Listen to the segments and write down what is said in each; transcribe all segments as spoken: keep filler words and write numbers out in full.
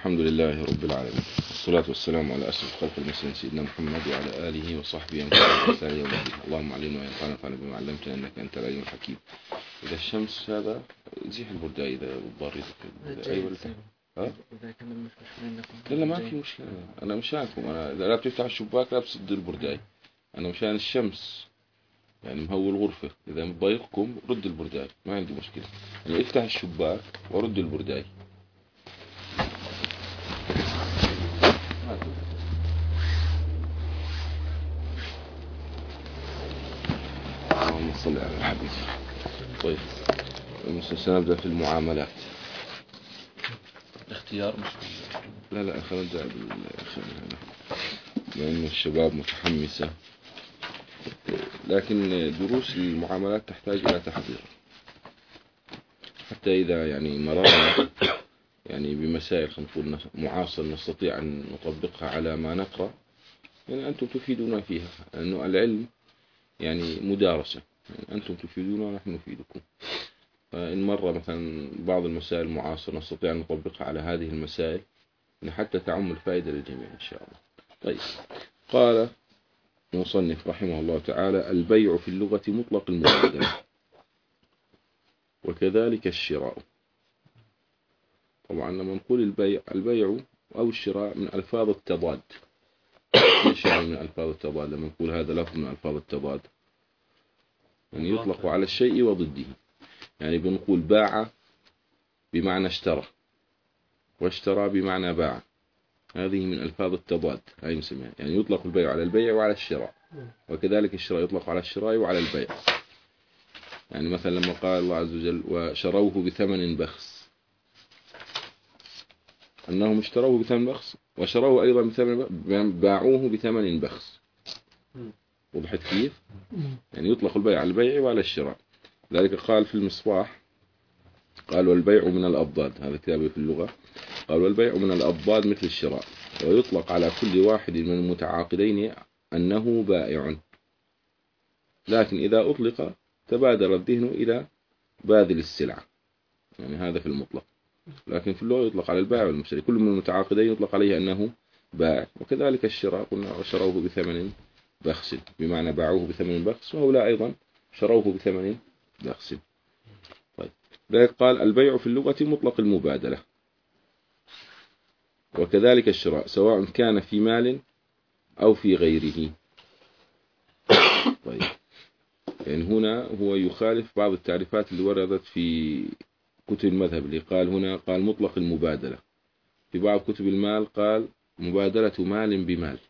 الحمد لله رب العالمين، والصلاة والسلام على أشرف خلق المرسلين سيدنا محمد وعلى آله وصحبه ومن والاه يوم الدين. اللهم علمنا وينفعنا وانفعنا بما علمتنا إنك أنت العليم الحكيم. إذا الشمس هذا زيح البرداء إذا باردة. أيوة ها؟ إذا كان مش مشكلة لا لا ما في مشكلة، أنا مشانكم. أنا إذا لا بتفتح الشباك لا بتصد البرداء، أنا مشان الشمس يعني مهول الغرفة. إذا مضايقكم رد البرداء ما عندي مشكلة، يعني افتح الشباك ورد البرداء. اللهم صل على الحبيب. طيب سنبدأ في المعاملات. الاختيار مش لا لا خلينا نبدأ لأن الشباب متحمسة، لكن دروس المعاملات تحتاج إلى تحضير حتى إذا يعني مررنا يعني بمسائل خلينا نقول معاصر نستطيع أن نطبقها على ما نقرأ، يعني أنتم تفيدونا فيها، لأنه العلم يعني مدارسة، يعني أنتم تفيدونا ونحن نفيدكم. فإن مرة مثلا بعض المسائل المعاصرة نستطيع أن نطبقها على هذه المسائل حتى تعم الفائدة للجميع إن شاء الله. طيب، قال المصنف رحمه الله تعالى: البيع في اللغة مطلق المبادلة، وكذلك الشراء. طبعا لما نقول البيع البيع أو الشراء من ألفاظ التضاد. ايش يعني من ألفاظ التضاد؟ لما نقول هذا لفظ من ألفاظ التضاد يعني يطلق على الشيء وضده. يعني بنقول باع بمعنى اشترى، واشترى بمعنى باع، هذه من ألفاظ التضاد، هاي مسميها. يعني يطلق البيع على البيع وعلى الشراء، وكذلك الشراء يطلق على الشراء وعلى البيع. يعني مثلا لما قال الله عز وجل: وشروه بثمن بخس، أنهم اشتروه بثمن بخس وشروه أيضا بثمن بخس، باعوه بثمن بخس. وضحت كيف؟ يعني يطلق البيع على البيع وعلى الشراء. ذلك قال في المصباح، قال: والبيع من الأضداد، هذا كتابه في اللغة، قال: والبيع من الأضداد مثل الشراء، ويطلق على كل واحد من المتعاقدين أنه بائع، لكن إذا أطلق تبادر الذهن إلى باذل السلعة، يعني هذا في المطلق. لكن في اللغة يطلق على البائع والمشتري، كل من المتعاقدين يطلق عليه أنه بائع. وكذلك الشراء، قلنا وشروه بثمن بخس بمعنى باعوه بثمن بخس، وهؤلاء أيضا شروه بثمن بخس. طيب، ذلك قال: البيع في اللغة مطلق المبادلة، وكذلك الشراء سواء كان في مال أو في غيره. طيب، يعني هنا هو يخالف بعض التعريفات اللي وردت في كتب المذهب، اللي قال هنا قال مطلق المبادلة. في بعض كتب المال قال مبادلة مال بمال،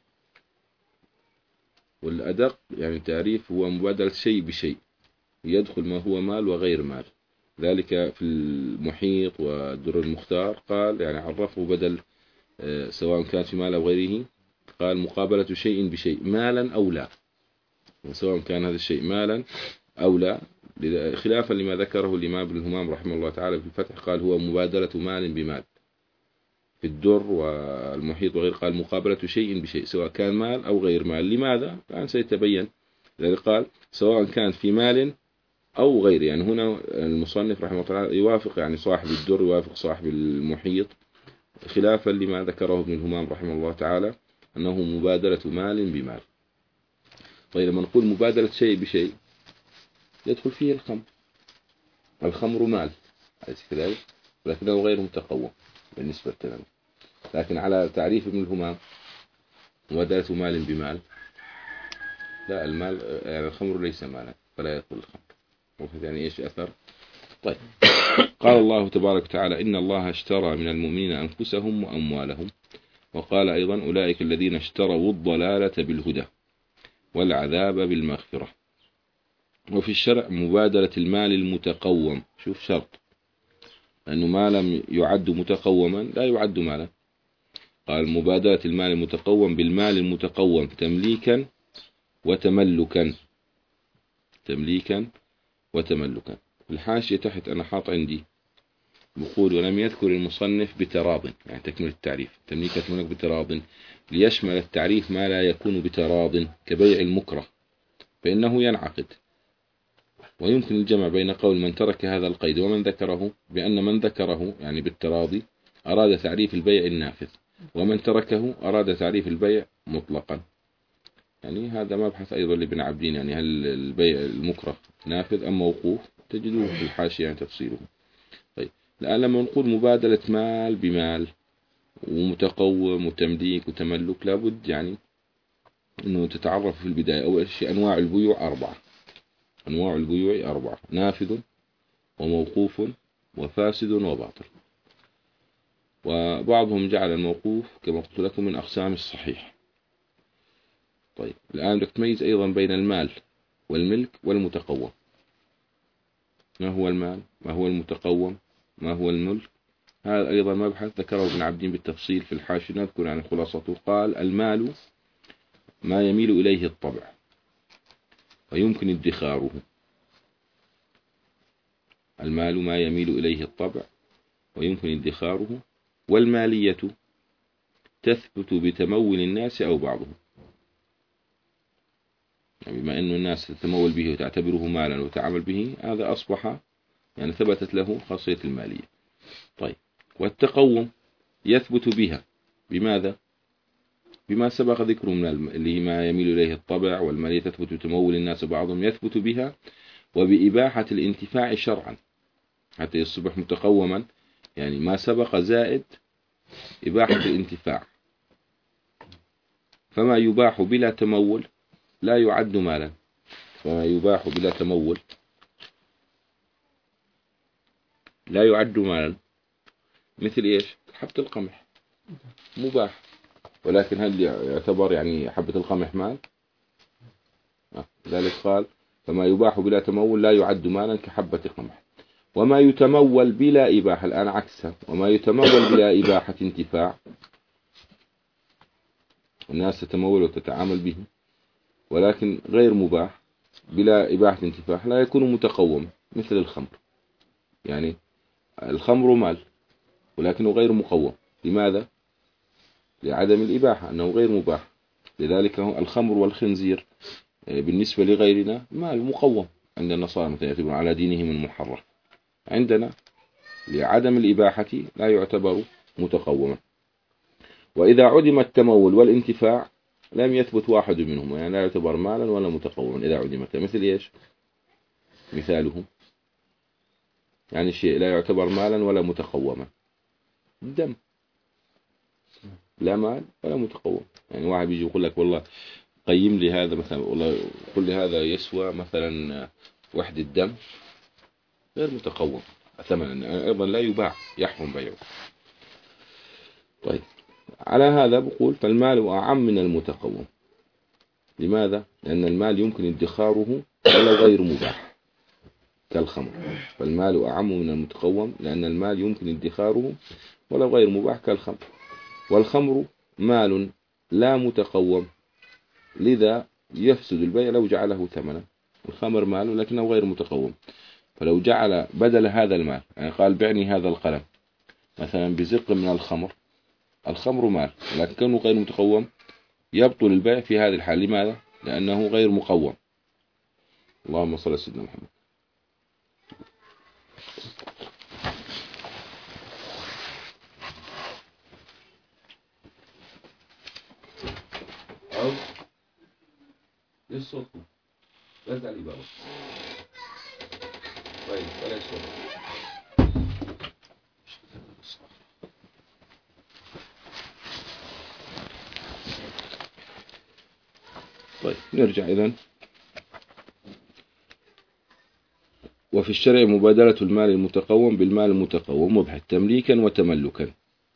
والأدق يعني تعريف هو مبادلة شيء بشيء، يدخل ما هو مال وغير مال. ذلك في المحيط والدر المختار قال يعني عرفه بدل سواء كان في مال أو غيره، قال مقابلة شيء بشيء مالا أو لا، سواء كان هذا الشيء مالا أو لا، خلافا لما ذكره الإمام ابن الهمام رحمه الله تعالى في الفتح، قال هو مبادلة مال بمال. في الدر والمحيط وغير قال مقابلة شيء بشيء سواء كان مال أو غير مال. لماذا؟ الآن سيتبين. لذلك قال سواء كان في مال أو غير، يعني هنا المصنف رحمه الله تعالى يوافق يعني صاحب الدر، يوافق صاحب المحيط، خلافا لما ذكره ابن الهمام رحمه الله تعالى أنه مبادلة مال بمال. طيب، لما نقول مبادلة شيء بشيء يدخل فيه الخمر. الخمر مال أليس كذلك؟ ولكنه غير متقوم بالنسبة لنا. لكن على تعريف ابن الهمام مبادلة مال بمال، لا، المال يعني الخمر ليس مالا فلا يدخل الخمر. يعني إيش أثر؟ طيب، قال الله تبارك وتعالى: إن الله اشترى من المؤمنين أنفسهم وأموالهم، وقال أيضا: أولئك الذين اشتروا الضلالة بالهدى والعذاب بالمغفرة. وفي الشرع مبادلة المال المتقوم، شوف شرط، لأنه ما لم يعد متقوما لا يعد مالا. قال مبادلة المال المتقوم بالمال المتقوم تمليكا وتملكا، تمليكا وتملكا. الحاشية تحت أنا حاط عندي بقول: ولم يذكر المصنف بتراض، يعني تكمل التعريف تمليكا وتملك بتراض، ليشمل التعريف ما لا يكون بتراض كبيع المكره، فإنه ينعقد. ويمكن الجمع بين قول من ترك هذا القيد ومن ذكره، بأن من ذكره يعني بالتراضي أراد تعريف البيع النافذ، ومن تركه أراد تعريف البيع مطلقا. يعني هذا مبحث أيضا لابن عابدين، يعني هل البيع المكره نافذ أم موقوف؟ تجدوه في الحاشية يعني تفصيله. طيب الآن لما نقول مبادلة مال بمال ومتقوم وتمليك وتملك، لابد يعني أنه تتعرف في البداية أول شيء أنواع البيوع أربعة. أنواع البيوع أربعة: نافذ وموقوف وفاسد وباطل. وبعضهم جعل الموقوف كما قلت لكم من أقسام الصحيح. طيب الآن بدك تميز أيضا بين المال والملك والمتقوم. ما هو المال؟ ما هو المتقوم؟ ما هو الملك؟ هذا أيضا مبحث ذكره ابن عابدين بالتفصيل في الحاشية، نذكر عن خلاصته. قال: المال ما يميل إليه الطبع ويمكن ادخاره. المال ما يميل إليه الطبع ويمكن ادخاره. والمالية تثبت بتمول الناس أو بعضهم. يعني بما أن الناس تتمول به وتعتبره مالا وتعمل به، هذا أصبح يعني ثبتت له خاصية المالية. طيب والتقوم يثبت بها بماذا؟ بما سبق ذكره من اللي ما يميل إليه الطبع، والمالية تثبت بتمول الناس بعضهم، يثبت بها وبإباحة الانتفاع شرعا حتى يصبح متقوما. يعني ما سبق زائد إباحة الانتفاع. فما يباح بلا تمول لا يعد مالا. فما يباح بلا تمول لا يعد مالا. مثل إيش؟ حبة القمح مباح، ولكن هل يعتبر يعني حبة القمح مال؟ ذلك قال: فما يباح بلا تمول لا يعد مالا كحبة قمح. وما يتمول بلا إباحة، الآن عكسها، وما يتمول بلا إباحة انتفاع، الناس تتمول وتتعامل به ولكن غير مباح بلا إباحة انتفاع، لا يكون متقوم. مثل الخمر، يعني الخمر مال ولكنه غير مقوم. لماذا؟ لعدم الإباحة، أنه غير مباح. لذلك الخمر والخنزير بالنسبة لغيرنا مال مقوم. عند النصارى مثلا يعتبرون على دينهم المحرف، عندنا لعدم الإباحة لا يعتبر متقوما. وإذا عدم التمول والانتفاع لم يثبت واحد منهما، يعني لا يعتبر مالا ولا متقوما إذا عدمت. مثل إيش؟ مثالهم يعني شيء لا يعتبر مالا ولا متقوما: الدم لا مال ولا متقوم. يعني واحد بيجي يقول لك والله قيم لي هذا مثلا، والله قل لي هذا يسوى مثلا وحدة دم، غير متقوم ثمنا، أيضا لا يباع، يحرم بيعه. طيب على هذا بقول فالمال أعم من المتقوم. لماذا؟ لأن المال يمكن ادخاره ولا غير مباح كالخمر. فالمال أعم من المتقوم لأن المال يمكن ادخاره ولا غير مباح كالخمر. والخمر مال لا متقوم، لذا يفسد البيع لو جعله ثمنا. الخمر مال لكنه غير متقوم، فلو جعل بدل هذا المال، يعني قال بعني هذا القلم مثلا بزق من الخمر، الخمر مال لكن كونه غير متقوم، يبطل البيع في هذه الحال. لماذا؟ لأنه غير مقوم. اللهم صل على سيدنا محمد. أو للصوت رجع لي بابا. طيب ولا الصوت. طيب نرجع إذن. وفي الشرع مبادلة المال المتقوم بالمال المتقوم مباح تمليكا وتملكا.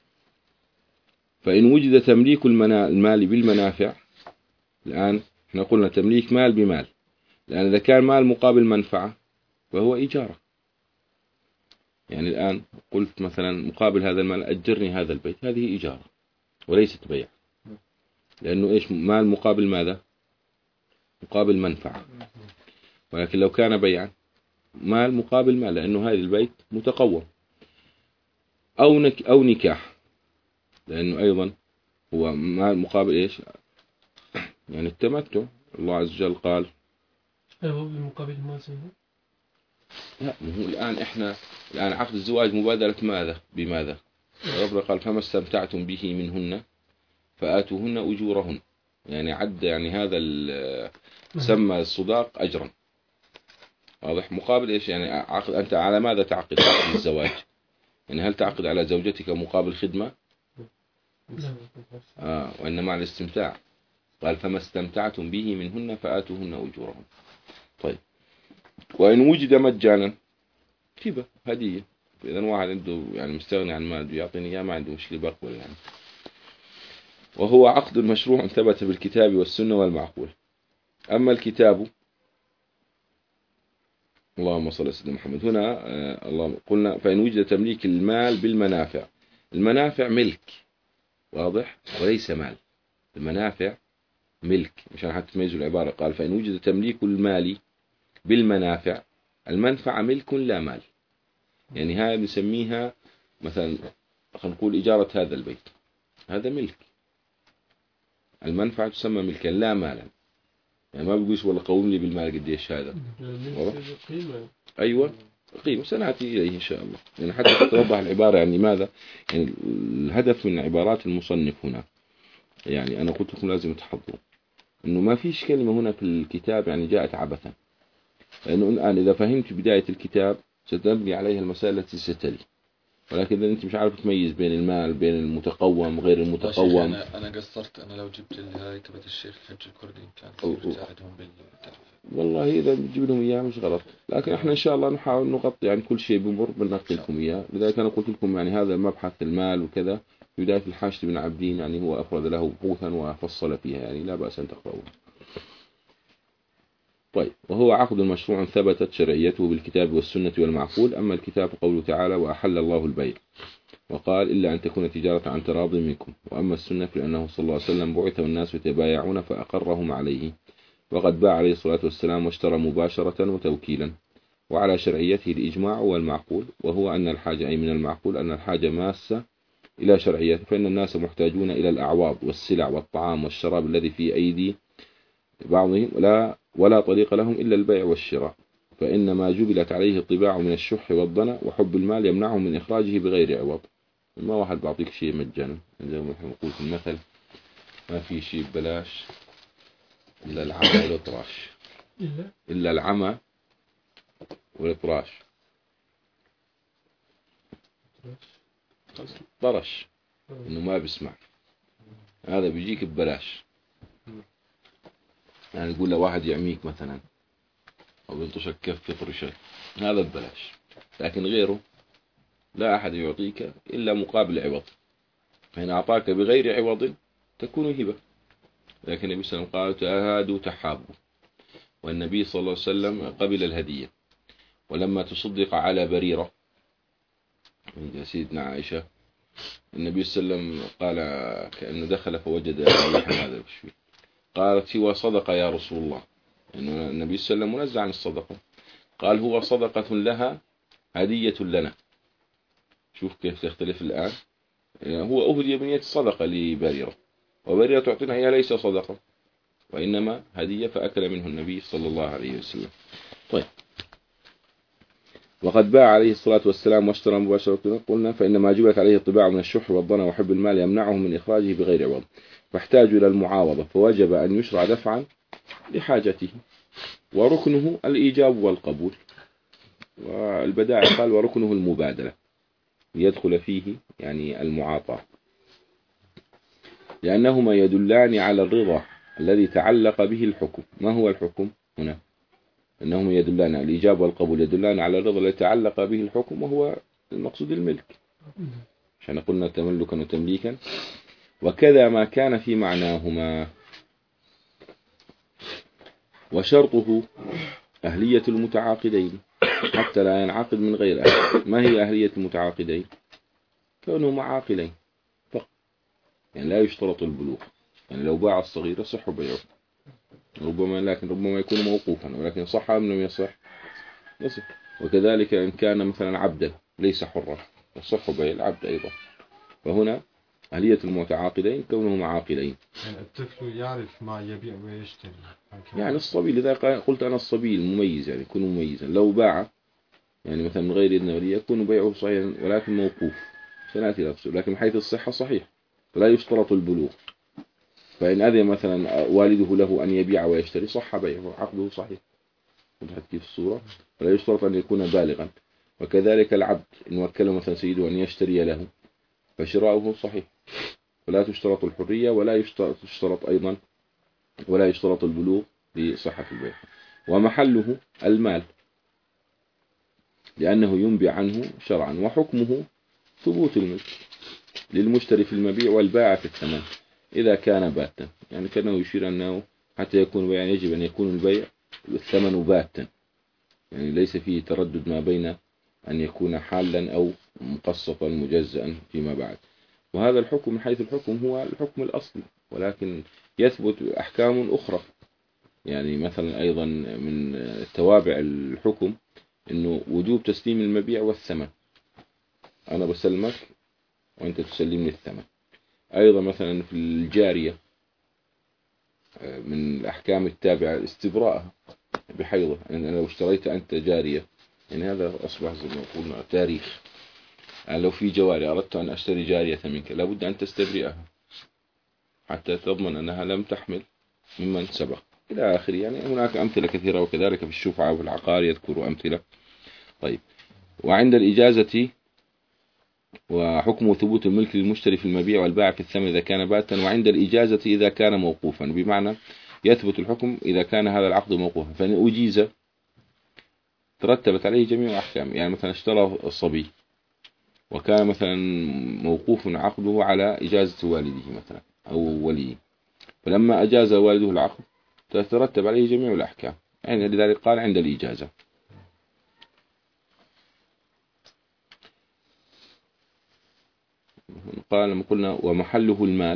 فإن وجد تمليك المال بالمنافع، الآن احنا قلنا تمليك مال بمال، لأن إذا كان مال مقابل منفعة فهو إجارة. يعني الآن قلت مثلا مقابل هذا المال أجرني هذا البيت، هذه إجارة وليست بيع، لأنه إيش؟ مال مقابل ماذا؟ مقابل منفعة. ولكن لو كان بيعا مال مقابل مال، لأنه هذا البيت متقوم. أو نك أو نكاح، لأنه أيضا هو مال مقابل إيش؟ يعني التمتع. الله عز وجل قال هو بمقابل مال. لا، هو الآن إحنا الآن عقد الزواج مبادلة ماذا بماذا؟ ربنا قال فما استمتعتم به منهن فآتوهن أجورهن، يعني عد يعني هذا سمى الصداق أجرا. واضح؟ مقابل إيش يعني عقد؟ أنت على ماذا تعقد عقد الزواج؟ يعني هل تعقد على زوجتك مقابل خدمة؟ آه وإنما على الاستمتاع. قال فما استمتعتم به منهن فآتوهن أجورهن. طيب وإن وجد مجانا هبة هدية، إذا واحد عنده يعني مستغني عن مال يعطيني إياه ما عنده مشكلة بقبل يعني. وهو عقد مشروع ثبت بالكتاب والسنة والمعقول. أما الكتاب، اللهم صل على سيدنا محمد، هنا آه اللهم قلنا فإن وجد تمليك المال بالمنافع. المنافع ملك، واضح، وليس مال. المنافع ملك مشان حتى تميزوا العبارة. قال فإن وجد تمليك المال بالمنافع، المنفعة ملك لا مال. يعني هذا نسميها مثلا خلينا نقول إجارة هذا البيت، هذا ملك. المنفعة تسمى ملكا لا مالا، يعني ما بيقولش والله قوم لي بالمال قديش هذا. أيوة قيمة، سنأتي إليه إن شاء الله يعني حتى توضح العبارة يعني ماذا يعني الهدف من عبارات المصنف هنا. يعني أنا قلت لكم لازم تحضروا إنه ما فيش كلمة هنا في الكتاب يعني جاءت عبثا، لأنه الآن إذا فهمت بداية الكتاب ستبني عليها المسائل التي ستلي. ولكن إذا أنت مش عارف تميز بين المال بين المتقوم غير المتقوم. أنا أنا قصرت. أنا لو جبت لي هاي تبت الشيخ الحج الكردي كان يساعدهم بالتعرف. والله إذا بتجيب لهم إياه مش غلط، لكن إحنا إن شاء الله نحاول نغطي يعني كل شيء بمر بننقل لكم إياه. لذلك أنا قلت لكم يعني هذا مبحث المال وكذا في بداية الحاشد بن عبدين يعني هو أفرد له بحوثا وفصل فيها، يعني لا بأس أن تقرأوه. طيب وهو عقد مشروع ثبتت شرعيته بالكتاب والسنة والمعقول. أما الكتاب قوله تعالى وأحل الله البيع وقال إلا أن تكون تجارة عن تراض منكم. وأما السنة فلأنه صلى الله عليه وسلم بعث والناس يتبايعون فأقرهم عليه، وقد باع عليه الصلاة والسلام واشترى مباشرة وتوكيلا. وعلى شرعيته الإجماع والمعقول، وهو أن الحاجة أي من المعقول أن الحاجة ماسة إلى شرعيته، فإن الناس محتاجون إلى الأعواض والسلع والطعام والشراب الذي في أيدي بعضهم ولا, ولا طريق لهم إلا البيع والشراء. فإنما جبلت عليه الطباع من الشح والضنا وحب المال يمنعهم من إخراجه بغير عوض. ما واحد بعطيك شيء مجانا، زي ما نقول في المثل ما في شيء ببلاش إلا العمى والإطراش. إلا العمى والإطراش طرش إنه ما بيسمع، هذا بيجيك ببلاش. يعني يقول له واحد يعميك مثلا أو يلطشك كف يطرشك، هذا ببلاش. لكن غيره لا أحد يعطيك إلا مقابل عوض، فإن أعطاك بغير عوض تكون هبة. لكن النبي صلى الله عليه وسلم قال تهادوا تحابوا، والنبي صلى الله عليه وسلم قبل الهدية. ولما تصدق على بريرة سيدنا عائشة النبي صلى الله عليه وسلم قال كأنه دخل فوجد اللحم هذا بشوي، قالت هو صدقة يا رسول الله، إنه النبي صلى الله عليه وسلم منزع عن الصدقة. قال هو صدقة لها هدية لنا. شوف كيف تختلف الآن، يعني هو أهدي بنية الصدقة لبريرة، وبريرة تعطينا هي ليس صدقة وإنما هدية، فأكل منه النبي صلى الله عليه وسلم. طيب وقد باع عليه الصلاة والسلام واشترى مباشرة قلنا فإنما جبلت عليه الطباع من الشح والضنا وحب المال يمنعهم من إخراجه بغير عوض، فاحتاجوا إلى المعاوضة، فوجب أن يشرع دفعا لحاجته. وركنه الإيجاب والقبول. والبدائع قال وركنه المبادلة يدخل فيه يعني المعاطاة، لأنهما يدلان على الرضا الذي تعلق به الحكم. ما هو الحكم هنا؟ أنهما يدلان على الإيجاب والقبول يدلان على الرضا الذي تعلق به الحكم، وهو المقصود الملك، عشان قلنا تملكا وتمليكا. وكذا ما كان في معناهما. وشرطه أهلية المتعاقدين حتى لا ينعقد من غير أهل. ما هي أهلية المتعاقدين؟ كونهما عاقلين فقط، يعني لا يشترط البلوغ. يعني لو باع الصغير يصح بيعه ربما، لكن ربما يكون موقوفا، ولكن صح أم لم يصح؟ يصح. وكذلك إن كان مثلا عبدا ليس حرا يصح بيع العبد أيضا. فهنا أهلية المتعاقدين كونهما عاقلين. يعني الطفل يعرف ما يبيع ويشتري، يعني الصبي، لذا قلت أنا الصبي المميز يعني يكون مميزا. لو باع يعني مثلا من غير إذن ولي يكون بيعه صحيحا ولكن موقوف، سنأتي إلى تفصيل، لكن من حيث الصحة صحيح، فلا يشترط البلوغ. فإن أذن مثلا والده له أن يبيع ويشتري صح بيعه، عقده صحيح. وضحت كيف الصورة؟ فلا يشترط أن يكون بالغا. وكذلك العبد إن وكله مثلا سيده أن يشتري له فشراؤه صحيح، فلا تشترط الحرية ولا يشترط, يشترط أيضا ولا يشترط البلوغ لصحة البيع. ومحله المال لأنه ينبع عنه شرعا، وحكمه ثبوت الملك للمشتري في المبيع والبائع في الثمن إذا كان باتا. يعني كأنه يشير أنه حتى يكون بيعا يجب أن يكون البيع الثمن باتا، يعني ليس فيه تردد ما بين أن يكون حالا أو مقسطا مجزأ فيما بعد. وهذا الحكم من حيث الحكم هو الحكم الأصلي، ولكن يثبت أحكام أخرى. يعني مثلا أيضا من توابع الحكم أنه وجوب تسليم المبيع والثمن، أنا بسلمك وأنت تسلمني الثمن. أيضا مثلا في الجارية من الأحكام التابعة استبراءها بحيضة، يعني أنا لو اشتريت أنت جارية، يعني هذا أصبح زي ما قلنا تاريخ. يعني لو في جواري أردت أن أشتري جارية منك لابد أن تستبرئها حتى تضمن أنها لم تحمل ممن سبق إلى آخر. يعني هناك أمثلة كثيرة، وكذلك في الشفعة وفي العقار يذكر أمثلة. طيب، وعند الإجازة وحكم ثبوت الملك للمشتري في المبيع والبائع في الثمن إذا كان باتا، وعند الإجازة إذا كان موقوفا، بمعنى يثبت الحكم إذا كان هذا العقد موقوفا. فإن أجيز ترتبت عليه جميع أحكام. يعني مثلا اشترى الصبي وكان مثلا موقوف عقده على إجازة والده مثلا أو وليه، فلما أجاز والده العقد تترتب عليه جميع الأحكام. يعني لذلك قال عند الإجازة. قال لما قلنا ومحله المال،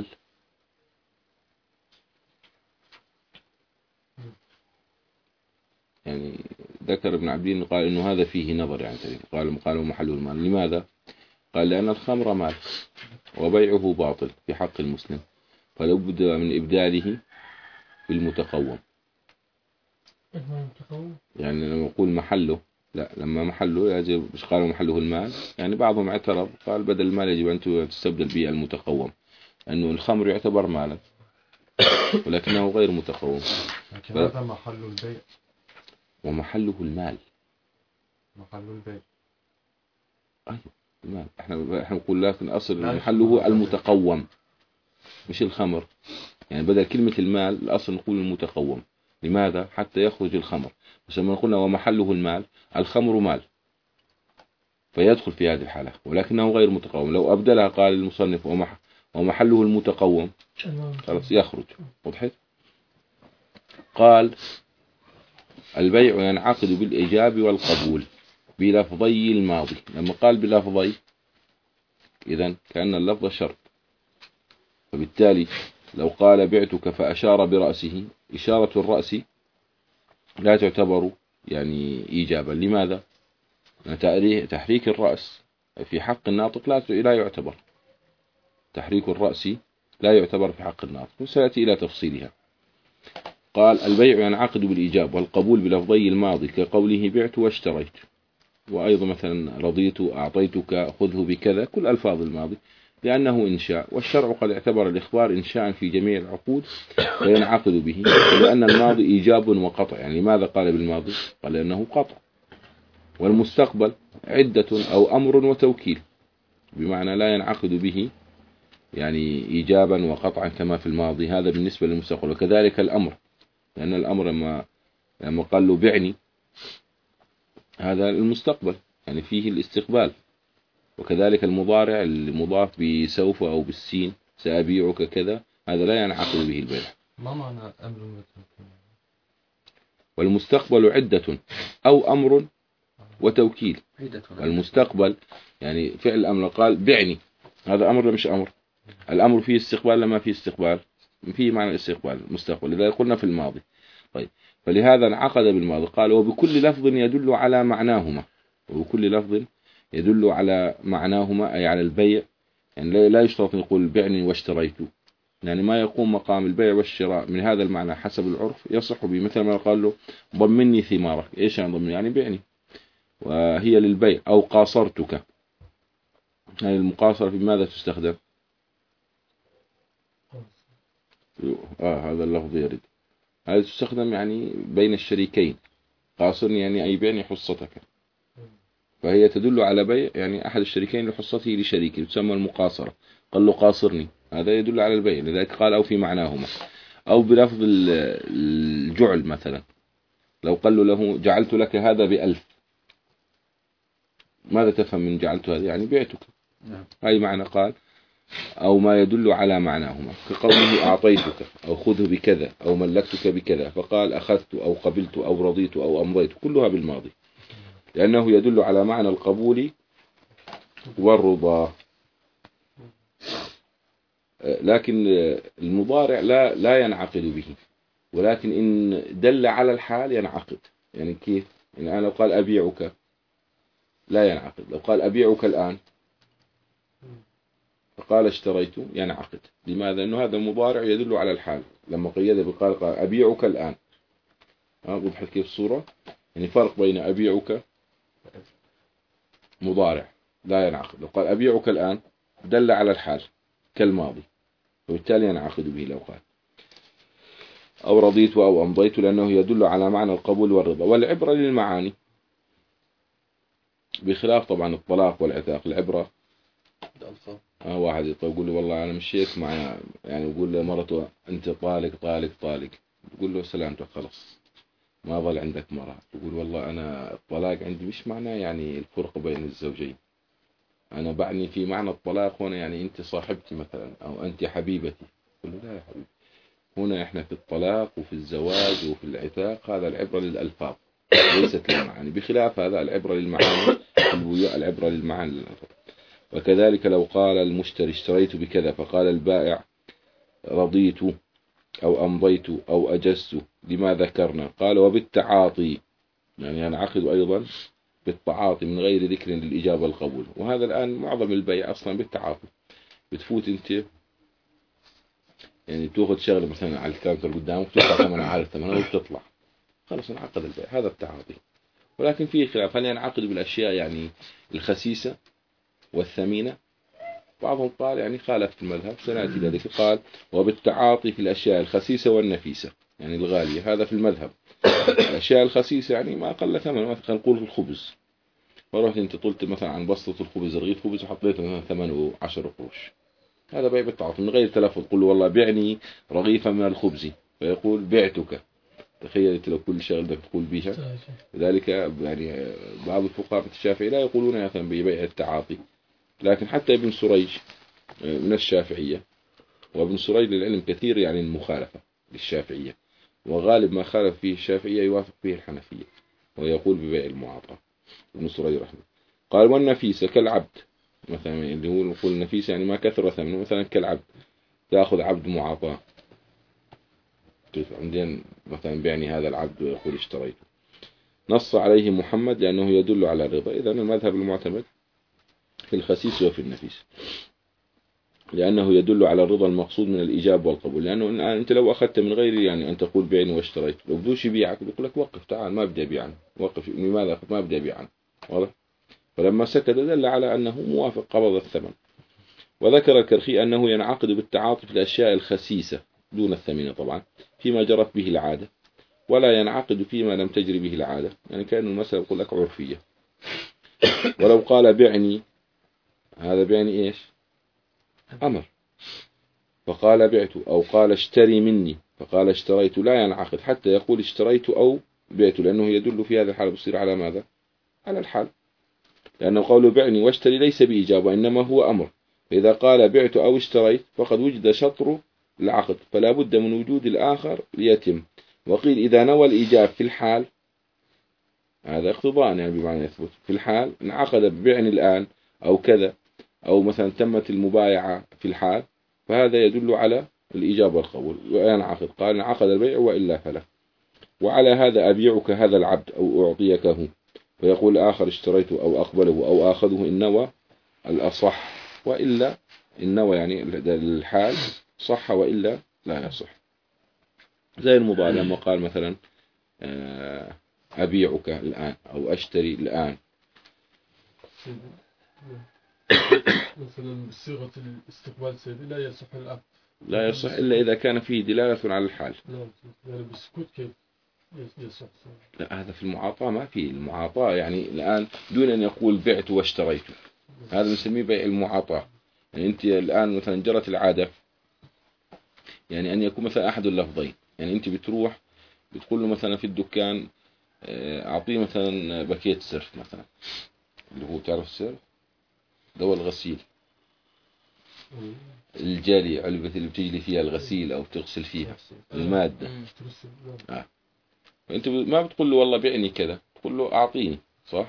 يعني ذكر ابن عبدين قال إنه هذا فيه نظر. يعني قال قال ومحله المال، لماذا؟ قال لأن الخمر مال وبيعه باطل في حق المسلم، فلو بد من إبداله بالمتقوم. يعني لما يقول محله، لا لما محله يجب، مش قالوا محله المال. يعني بعضهم اعترض قال بدل المال يجب أن تستبدل به المتقوم، أنه الخمر يعتبر مالا ولكنه غير متقوم. لكن ف... هذا محل البيع ومحله المال. محل البيع أيوة المال. احنا احنا نقول لكن أصل محله المتقوم مش الخمر. يعني بدل كلمة المال الأصل نقول المتقوم. لماذا؟ حتى يخرج الخمر. بس لما قلنا ومحله المال، الخمر مال فيدخل في هذه الحالة، ولكنه غير متقوم. لو أبدلها قال المصنف ومح ومحله المتقوم خلاص يخرج. وضحت؟ قال البيع ينعقد بالإيجاب والقبول بلفظي الماضي. لما قال بلفظي إذن كأن اللفظ شرط، فبالتالي لو قال بعتك فأشار برأسه، إشارة الرأس لا تعتبر يعني إيجابا. لماذا؟ تحريك الرأس في حق الناطق لا يعتبر، تحريك الرأس لا يعتبر في حق الناطق، وسيأتي إلى تفصيلها. قال البيع ينعقد بالإيجاب والقبول بلفظي الماضي كقوله بعت واشتريت، وأيضا مثلا رضيت أعطيتك خذه بكذا، كل ألفاظ الماضي، لأنه إنشاء، والشرع قد اعتبر الإخبار إنشاء في جميع العقود فينعقد به، لأن الماضي إيجاب وقطع. يعني لماذا قال بالماضي؟ قال لأنه قطع. والمستقبل عدة أو أمر وتوكيل، بمعنى لا ينعقد به يعني إيجابا وقطعا كما في الماضي. هذا بالنسبة للمستقبل. وكذلك الأمر، لأن الأمر لما لما قال له بعني هذا المستقبل يعني فيه الاستقبال. وكذلك المضارع المضاف بسوف أو بالسين سأبيعك كذا، هذا لا ينعقد به البيع. ما معنى أمر وتوكيل؟ والمستقبل عدة أو أمر وتوكيل. المستقبل يعني فعل الأمر، قال بعني، هذا أمر مش أمر. الأمر فيه استقبال لما فيه استقبال، فيه معنى الاستقبال المستقبل، لذلك قلنا في الماضي. طيب، فلهذا انعقد بالماضي. قال وبكل لفظ يدل على معناهما، وبكل لفظ يدل على معناهما أي على البيع. يعني لا يشترط أن يقول بعني واشتريت، يعني ما يقوم مقام البيع والشراء من هذا المعنى حسب العرف يصح به. مثل ما قال له ضمني ثمارك، إيش يعني ضمني؟ يعني بعني وهي للبيع. أو قاصرتك، هاي المقاصرة في ماذا تستخدم؟ آه هذا اللفظ يرد. هذا تستخدم يعني بين الشريكين. قاصرني يعني أي بيعني حصتك، فهي تدل على بيع يعني أحد الشريكين لحصته لشريكه، تسمى المقاصرة. قال له قاصرني، هذا يدل على البيع، لذلك قال أو في معناهما. أو بلفظ الجعل مثلا، لو قال له, له جعلت لك هذا بألف، ماذا تفهم من جعلت هذا؟ يعني بعتك. هاي معنى قال أو ما يدل على معناهما، كقوله أعطيتك أو خذه بكذا أو ملكتك بكذا، فقال أخذت أو قبلت أو رضيت أو أمضيت، كلها بالماضي، لأنه يدل على معنى القبول والرضا. لكن المضارع لا لا ينعقد به، ولكن إن دل على الحال ينعقد. يعني كيف؟ يعني أنا لو قال أبيعك لا ينعقد، لو قال أبيعك الآن فقال اشتريت ينعقد. لماذا؟ لأنه هذا المضارع يدل على الحال، لما قيده بقال قال أبيعك الآن. وضحت كيف الصورة؟ يعني فرق بين أبيعك مضارع لا ينعقد، لو قال أبيعك الآن دل على الحال كالماضي، وبالتالي ينعقد به لو قال أو رضيت أو أمضيت، لأنه يدل على معنى القبول والرضا. والعبرة للمعاني، بخلاف طبعا الطلاق والعتاق. العبرة آه واحد يقول له والله أنا مشيت مع يعني يقول لمرته أنت طالق طالق طالق، يقول له سلامتك خلاص ما ظل عندك مرة. يقول والله أنا الطلاق عندي مش معناه يعني الفرق بين الزوجين، أنا بعني في معنى الطلاق هنا يعني أنت صاحبتي مثلا أو أنت حبيبتي. يقول له لا يا حبيبي، هنا إحنا في الطلاق وفي الزواج وفي العتاق هذا العبرة للألفاظ ليست للمعاني، بخلاف هذا العبرة للمعاني، العبرة للمعاني للألفاظ. وكذلك لو قال المشتري اشتريت بكذا فقال البائع رضيت أو أمضيت أو أجزت، لما ذكرنا؟ قال وبالتعاطي، يعني ينعقد أيضا بالتعاطي من غير ذكر للإجابة والقبول. وهذا الآن معظم البيع أصلا بالتعاطي، بتفوت أنت يعني تأخذ شغلة مثلا على الكاونتر قدامك تدفع ثمنها على ثمنها وتطلع، خلاص انعقد البيع، هذا التعاطي. ولكن فيه خلاف، هل ينعقد بالأشياء يعني الخسيسة والثمينة؟ بعضهم قال يعني خالف في المذهب، سنأتي ذلك. قال وبالتعاطي في الأشياء الخسيسة والنفيسة، يعني الغالية، هذا في المذهب. الأشياء الخسيسة يعني ما أقل ثمن، مثلا نقول الخبز، فرحت أنت طلت مثلا عن بسطة الخبز رغيف خبز وحطيت مثلا ثمنه عشر قروش، هذا بيع بالتعاطي من غير تلفظ. قل والله بعني رغيفا من الخبز فيقول بعتك. تخيل أنت لو كل شغل بدك تقول بيها. لذلك يعني بعض الفقهاء الشافعي لا يقولون مثلا ببيع التعاطي، لكن حتى ابن سريج من الشافعية، وابن سريج للعلم كثير يعني المخالفة للشافعية، وغالب ما خالف فيه الشافعية يوافق فيه الحنفية، ويقول ببيع المعاطاة. ابن سريج رحمه قال والنفيسة كالعبد، مثلا اللي هو نقول النفيسة يعني ما كثر ثمنه، مثلا كالعبد، تأخذ عبد معاطاة، عندين مثلا بيعني هذا العبد ويقول اشتريته. نص عليه محمد لأنه يدل على الرضا. إذا المذهب المعتمد في الخسيس وفي النفيس، لأنه يدل على الرضا المقصود من الإجابة والقبول. لأنه الآن أنت لو أخذت من غير يعني أن تقول بيعني واشتريت، لو بدوش يبيعك بيقول لك وقف تعال ما بدي أبيع عنه، وقف لماذا أخذ ما بدي أبيع عنه، واضح؟ فلما سكت دل على أنه موافق قبض الثمن. وذكر الكرخي أنه ينعقد بالتعاطي في الأشياء الخسيسة دون الثمينة طبعا فيما جرت به العادة، ولا ينعقد فيما لم تجري به العادة، يعني كأنه المسألة يقول لك عرفية. ولو قال بعني، هذا بعني إيش؟ أمر، فقال بعت، أو قال اشتري مني فقال اشتريت، لا ينعقد حتى يقول اشتريت أو بعت، لأنه يدل في هذا الحال بصير على ماذا؟ على الحال، لأنه قول بعني واشتري ليس بإجابة إنما هو أمر. فإذا قال بعت أو اشتريت فقد وجد شطر العقد، فلا بد من وجود الآخر ليتم. وقيل إذا نوى الإيجاب في الحال، هذا اقتضاء يعني بمعنى يثبت في الحال، انعقد ببعني الآن أو كذا، أو مثلا تمت المبايعة في الحال، فهذا يدل على الإجابة والقبول وينعقد. قال انعقد البيع وإلا فلا. وعلى هذا أبيعك هذا العبد أو أعطيكه، فيقول آخر اشتريته أو أقبله أو آخذه إن نوى الأصح، وإلا إن نوى يعني الحال صح وإلا لا يصح. زي المضارع لما قال مثلا أبيعك الآن أو أشتري الآن، مثلا بصيغة الاستقبال سيدي لا يصح العقد. لا يصح إلا إذا كان فيه دلالة على الحال. نعم يعني بالسكوت كيف يصح؟ لا هذا في المعاطاة ما في المعاطاة، يعني الآن دون أن يقول بعت واشتريت، هذا نسميه بيع المعاطاة. يعني أنت الآن مثلا جرت العادة يعني أن يكون مثلا أحد اللفظين، يعني أنت بتروح بتقول له مثلا في الدكان أعطيه مثلا باكيت سيرف مثلا، اللي هو تعرف السيرف دواء الغسيل الجالي، علبة اللي بتجلي فيها الغسيل أو تغسل فيها المادة. آه. فأنت ما بتقول له والله بعني كذا، تقول له أعطيني، صح؟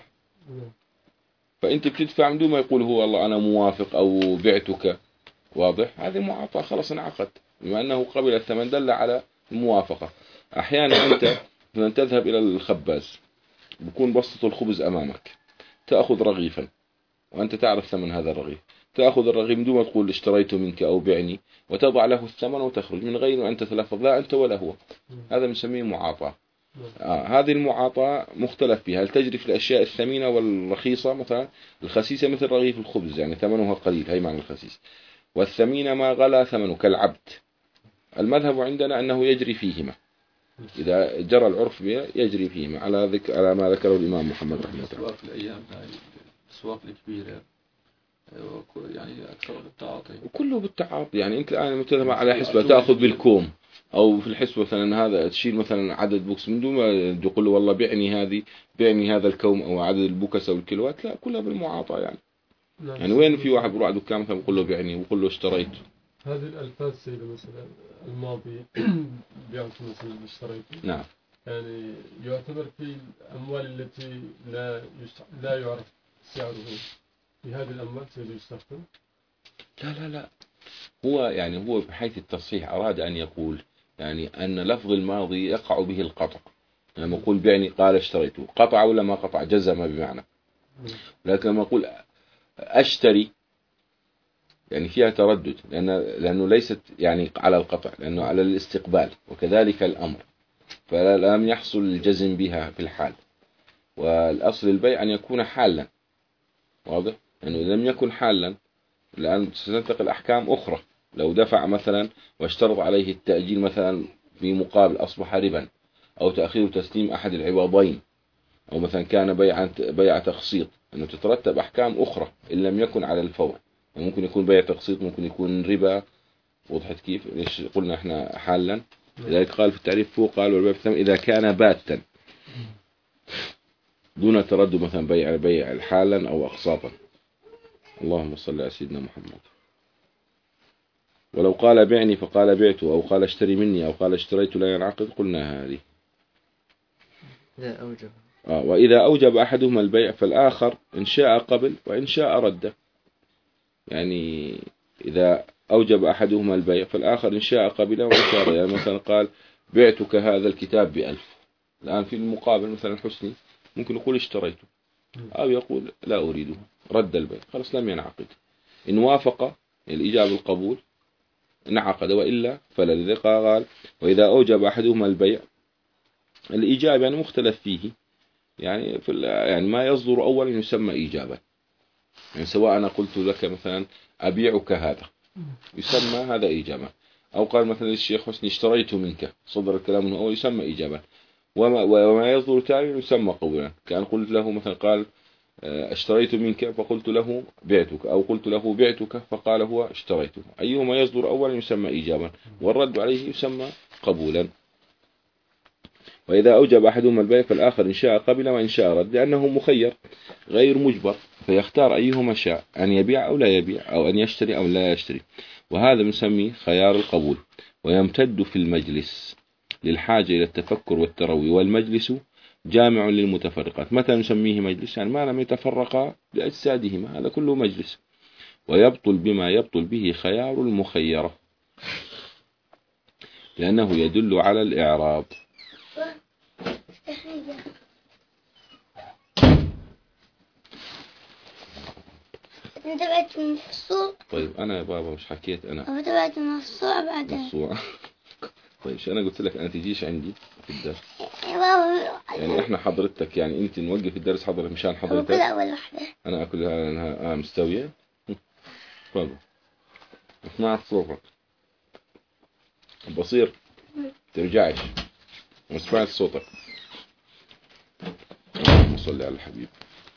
فأنت بتدفع من دون ما يقول هو والله أنا موافق أو بعتك، واضح؟ هذه معاطاة، خلاص انعقد، بما أنه قبل الثمن دل على الموافقة. أحيانا أنت لما تذهب إلى الخباز بكون بسط الخبز أمامك، تأخذ رغيفا وأنت تعرف ثمن هذا الرغيف، تأخذ الرغيف دون ما تقول اشتريته منك أو بعني، وتضع له الثمن وتخرج من غير أن تتلفظ، لا أنت ولا هو. هذا بنسميه معاطاة. آه هذه المعاطاة مختلف فيها، هل تجري في الأشياء الثمينة والرخيصة، مثلا الخسيسة مثل رغيف الخبز يعني ثمنها قليل، هي معنى الخسيس، والثمينة ما غلا ثمنه كالعبد. المذهب عندنا أنه يجري فيهما، إذا جرى العرف بها يجري فيهما على ذك... على ما ذكره الإمام محمد رحمه الله. الأسواق في الأيام هاي الأسواق الكبيرة يعني أكثر بالتعاطي، وكله بالتعاطي. يعني أنت الآن مثلا على حسبة تأخذ بالكوم أو في الحسبة مثلا هذا تشيل مثلا عدد بوكس من دون ما تقول له والله بعني هذه بعني هذا الكوم أو عدد البوكس أو الكيلوات، لا كلها بالمعاطاة يعني. يعني وين في واحد بروح دكان مثلا بقول له بعني وبقول له اشتريت. هذه الألفاظ سيدة مثلا الماضي بيعطي مثلا اشتريت، نعم يعني يعتبر في الأموال التي لا يست... لا يعرف سعره، في هذه الأموال سيدة يستخدم. لا لا لا هو يعني هو بحيث التصحيح أراد أن يقول يعني أن لفظ الماضي يقع به القطع، لما يعني يقول بعني قال اشتريته قطع ولا ما قطع، جزم بمعنى. لكن لما يقول أشتري يعني فيها تردد، لأن لأنه ليست يعني على القطع، لأنه على الاستقبال، وكذلك الأمر فلم يحصل الجزم بها في الحال. والأصل البيع أن يكون حالا، واضح؟ لأنه يعني لم يكن حالا الآن ستنتقل أحكام أخرى. لو دفع مثلا واشترط عليه التأجيل مثلا في مقابل أصبح ربا، أو تأخير تسليم أحد العوضين، أو مثلا كان بيع بيع تقسيط، أنه تترتب أحكام أخرى إن لم يكن على الفور. يعني ممكن يكون بيع تقسيط، ممكن يكون ربا. وضحت كيف؟ ليش قلنا إحنا حالا؟ لذلك قال في التعريف فوق قال والبيع في الثمن إذا كان باتا دون تردد، مثلا بيع بيع حالا أو أقساطا. اللهم صل على سيدنا محمد. ولو قال بعني فقال بعته، أو قال اشتري مني، أو قال اشتريت لا ينعقد، قلنا هذه إذا أوجب. آه وإذا أوجب أحدهما البيع فالآخر إن شاء قبل وإن شاء رد. يعني إذا أوجب أحدهما البيع فالآخر إن شاء قبل وإن شاء رد. يعني مثلا قال بعتك هذا الكتاب بألف، الآن في المقابل مثلا حسني ممكن يقول اشتريته، أو يقول لا أريده، رد البيع، خلاص لم ينعقد. إن وافق الإجابة القبول انعقد، وإلا فلا. لذلك قال وإذا أوجب أحدهما البيع، الإيجاب يعني مختلف فيه، يعني في يعني ما يصدر أولا يسمى إيجابا. يعني سواء أنا قلت لك مثلا أبيعك هذا يسمى هذا إيجابا، أو قال مثلا الشيخ حسني اشتريت منك، صدر الكلام منه أول يسمى إيجابا. وما, وما يصدر تالي يسمى قبولا. كان قلت له مثلا قال اشتريت منك فقلت له بعتك، أو قلت له بعتك فقال هو اشتريته، أيهما يصدر أولا يسمى إيجابا، والرد عليه يسمى قبولا. وإذا أوجب أحدهما البيع فالآخر إن شاء قبل وإن شاء رد، لأنه مخير غير مجبر، فيختار أيهما شاء، أن يبيع أو لا يبيع، أو أن يشتري أو لا يشتري. وهذا نسميه خيار القبول. ويمتد في المجلس للحاجة إلى التفكر والتروي، والمجلس جامع للمتفرقات. متى نسميه مجلس؟ يعني ما لم يتفرقا بأجسادهما، هذا كله مجلس. ويبطل بما يبطل به خيار المخيرة، لأنه يدل على الإعراب. انت بعت من الصوع. طيب أنا يا بابا مش حكيت أنا انت بعت من الصوع بعدين. الصوع. طيب شو أنا قلت لك أنا تجيش عندي في الدرس. يا بابا يعني إحنا حضرتك يعني أنت نوقف الدرس حضرتك مشان باكل حضرتك. أول واحدة. أنا أكل أنا مستوية. تفضل. اسمعت صوتك بصير ترجعش وسمعت صوتك. صلي على الحبيب.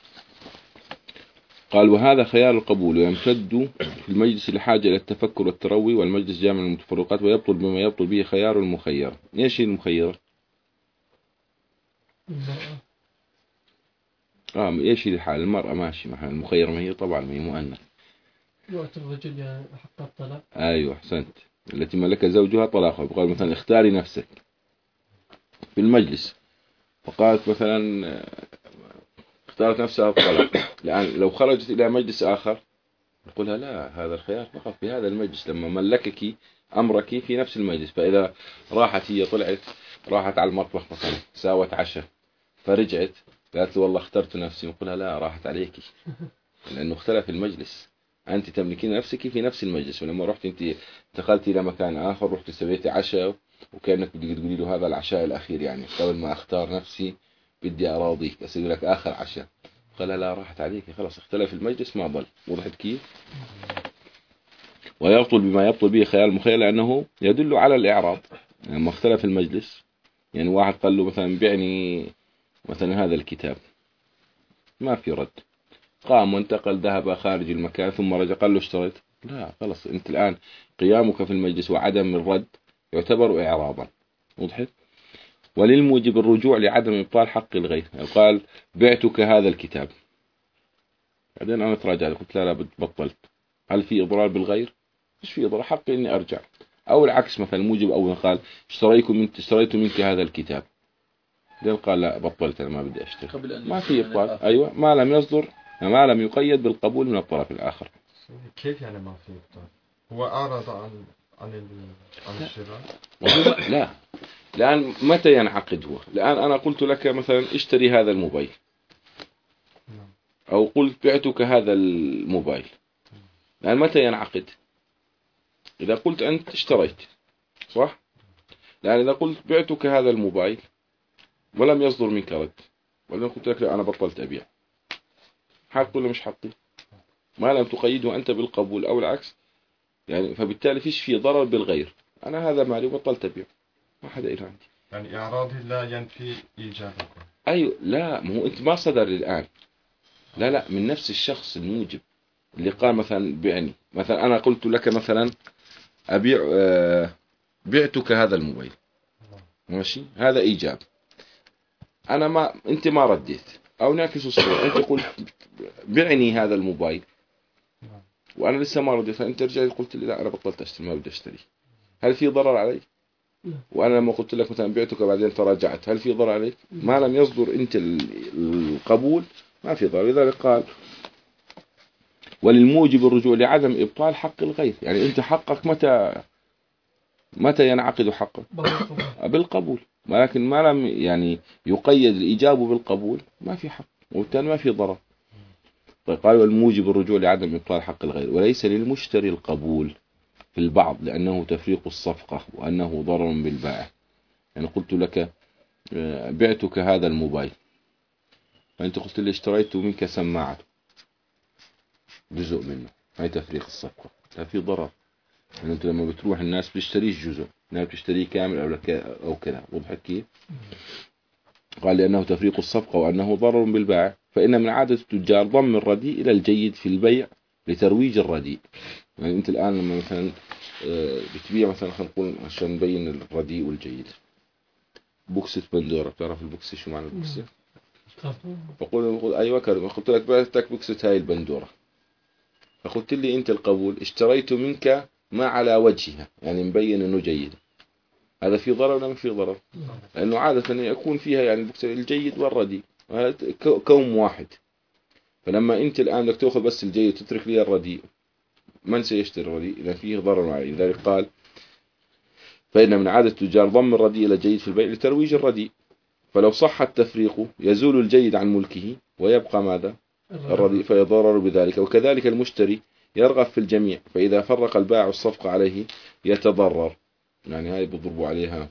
قال وهذا خيار القبول ويمتد في المجلس لحاجة إلى التفكر والتروي، والمجلس جامع المتفرقات ويبطل بما يبطل به خيار المخير. ايش هي المخيرة؟ المرأة. اه ايش هي الحال؟ المرأة ماشي مع المخيرة، ما هي طبعا ما هي مؤنث. يعطي الرجل يعني حق الطلاق. ايوه احسنت. التي ملك زوجها طلاقها. بقول مثلا اختاري نفسك في المجلس، فقالت مثلا اختارت نفسها الطلاق، لأن لو خرجت إلى مجلس آخر نقولها لا، هذا الخيار فقط في هذا المجلس لما ملكك أمرك في نفس المجلس. فإذا راحت هي طلعت راحت على المطبخ مثلا ساوت عشاء فرجعت قالت له والله اخترت نفسي، نقولها لا، راحت عليك لأنه اختلف المجلس. أنت تملكين نفسك في نفس المجلس، ولما رحت أنت انتقلت إلى مكان آخر رحت سويتي عشاء وكأنك بدك تقولي له هذا العشاء الأخير، يعني قبل ما أختار نفسي بدي أراضيك أسوي لك آخر عشاء. قال لا، راحت عليك خلاص، اختلف المجلس ما ضل. وضحت كيف؟ ويبطل بما يبطل به خيال المخير لأنه يدل على الإعراض. لما يعني اختلف المجلس، يعني واحد قال له مثلا بعني مثلا هذا الكتاب، ما في رد، قام وانتقل ذهب خارج المكان ثم رجع قال له اشتريت، لا خلاص انت الآن قيامك في المجلس وعدم الرد يعتبر إعراضا. وضحت؟ وللموجب الرجوع لعدم إبطال حق الغير. يعني قال بعتك هذا الكتاب، بعدين أنا تراجعت قلت لا لا بطلت، هل في إضرار بالغير؟ مش في إضرار، حقي إني أرجع. أو العكس مثلا الموجب أول قال اشتريت منك اشتريت منك هذا الكتاب، بعدين قال لا بطلت أنا ما بدي أشتري، ما في إبطال. أيوة، ما لم يصدر ما لم يقيد بالقبول من الطرف الآخر. كيف يعني ما في إبطال؟ هو أعرض عن عن عن الشراء؟ لا، الآن متى ينعقد هو؟ الآن أنا قلت لك مثلا اشتري هذا الموبايل، أو قلت بعتك هذا الموبايل، الآن متى ينعقد؟ إذا قلت أنت اشتريت، صح؟ لأن إذا قلت بعتك هذا الموبايل ولم يصدر منك رد، ولم قلت لك لا أنا بطلت أبيع، حق ولا مش حقي؟ ما لم تقيده أنت بالقبول أو العكس، يعني فبالتالي فيش فيه ضرر بالغير. أنا هذا مالي وبطلت أبيع، ما حدا إله عندي. يعني إعراضه لا ينفي إيجابه. أيوة، لا ما هو أنت ما صدر الآن، لا لا من نفس الشخص الموجب اللي قال مثلا بعني، مثلا أنا قلت لك مثلا أبيع آه بعتك هذا الموبايل، ماشي، هذا إيجاب. أنا ما أنت ما رديت، أو نعكس الصورة، أنت قلت بعني هذا الموبايل وأنا لسه ما رديت، فأنت رجعت قلت لي لا أنا بطلت أشتري ما بدي أشتري، هل في ضرر علي؟ وأنا لما قلت لك مثلا بعتك بعدين تراجعت، هل في ضرر عليك؟ ما لم يصدر أنت القبول ما في ضرر. لذلك قال وللموجب الرجوع لعدم إبطال حق الغير. يعني أنت حقك متى متى ينعقد حقك؟ بالقبول، ولكن ما لم يعني يقيد الإجابة بالقبول ما في حق، وبالتالي ما في ضرر. طيب قال والموجب الرجوع لعدم إبطال حق الغير، وليس للمشتري القبول في البعض لأنه تفريق الصفقة وأنه ضرر بالبائع. يعني قلت لك بعتك هذا الموبايل، فأنت قلت لي اشتريت منك سماعة جزء منه، هاي تفريق الصفقة، لا في ضرر. يعني أنت لما بتروح الناس بتشتريش جزء، لا بتشتريه كامل أو لك أو كذا. وضحت كيف؟ قال لأنه تفريق الصفقة وأنه ضرر بالبائع، فإن من عادة التجار ضم الرديء إلى الجيد في البيع لترويج الرديء. يعني أنت الآن لما مثلا بتبيع مثلا خلينا نقول عشان نبين الرديء والجيد، بوكسة بندورة، بتعرف البوكسة شو معنى البوكسة؟ فقول أيوة كرم، قلت لك بعتك بوكسة هاي البندورة، فقلت لي أنت القبول اشتريت منك ما على وجهها، يعني مبين إنه جيد، هذا في ضرر ولا ما في ضرر؟ لأنه عادة يكون فيها يعني البوكسة الجيد والرديء كوم واحد، فلما أنت الآن بدك تأخذ بس الجيد تترك لي الرديء، من سيشتري الرديء؟ إذا فيه ضرر عليه. لذلك قال فإن من عادة التجار ضم الرديء إلى الجيد في البيع لترويج الرديء، فلو صح التفريق يزول الجيد عن ملكه ويبقى ماذا؟ الرديء، فيضرر بذلك. وكذلك المشتري يرغب في الجميع، فإذا فرق البائع الصفقة عليه يتضرر. يعني هاي بضربوا عليها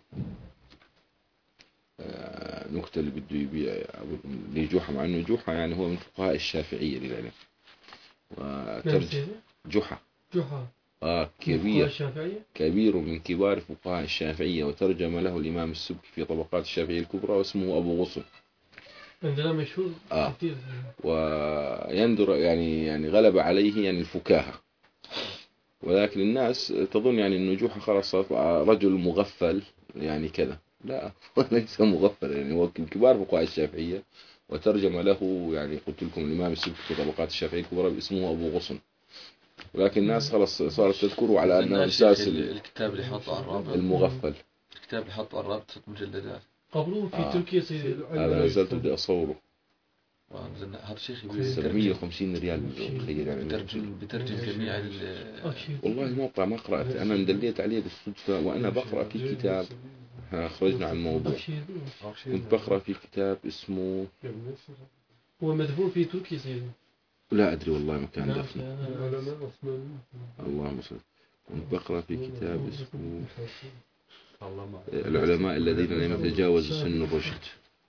نكتة اللي بده يبيع اللي جحا، مع أنه جحا يعني هو من فقهاء الشافعية للعلم، وترجم جحا جحا آه كبير الشافعية كبير من كبار فقهاء الشافعية، وترجم له الإمام السبكي في طبقات الشافعية الكبرى، واسمه أبو غصن. عندنا مشهور آه. كثير. ويندر يعني يعني غلب عليه يعني الفكاهة، ولكن الناس تظن يعني أنه جحا خلاص رجل مغفل يعني كذا، لا ليس مغفل، يعني هو من كبار فقهاء الشافعية، وترجم له يعني قلت لكم الإمام السبكي في طبقات الشافعية الكبرى اسمه أبو غصن، ولكن الناس خلاص صارت تذكره على أنه أساس الكتاب اللي حطه على الرابط، المغفل. الكتاب اللي حطه على الرابط ست مجلدات. قبله في آه. تركيا سيدي. أنا نزلت بدي أصوره هذا الشيخ سبعمية وخمسين ريال، تخيل يعني. بترجم بترجم جميع ال والله موقع ما قرأت، أنا مدليت عليه بالصدفة وأنا بقرأ في كتاب. خرجنا عن الموضوع. كنت بقرأ في كتاب اسمه، هو مدفون في تركيا سيدي. لا أدري والله مكان دفنه، الله مصر. كنت بقرأ في كتاب اسمه العلماء الذين لم يتجاوزوا سن الرشد،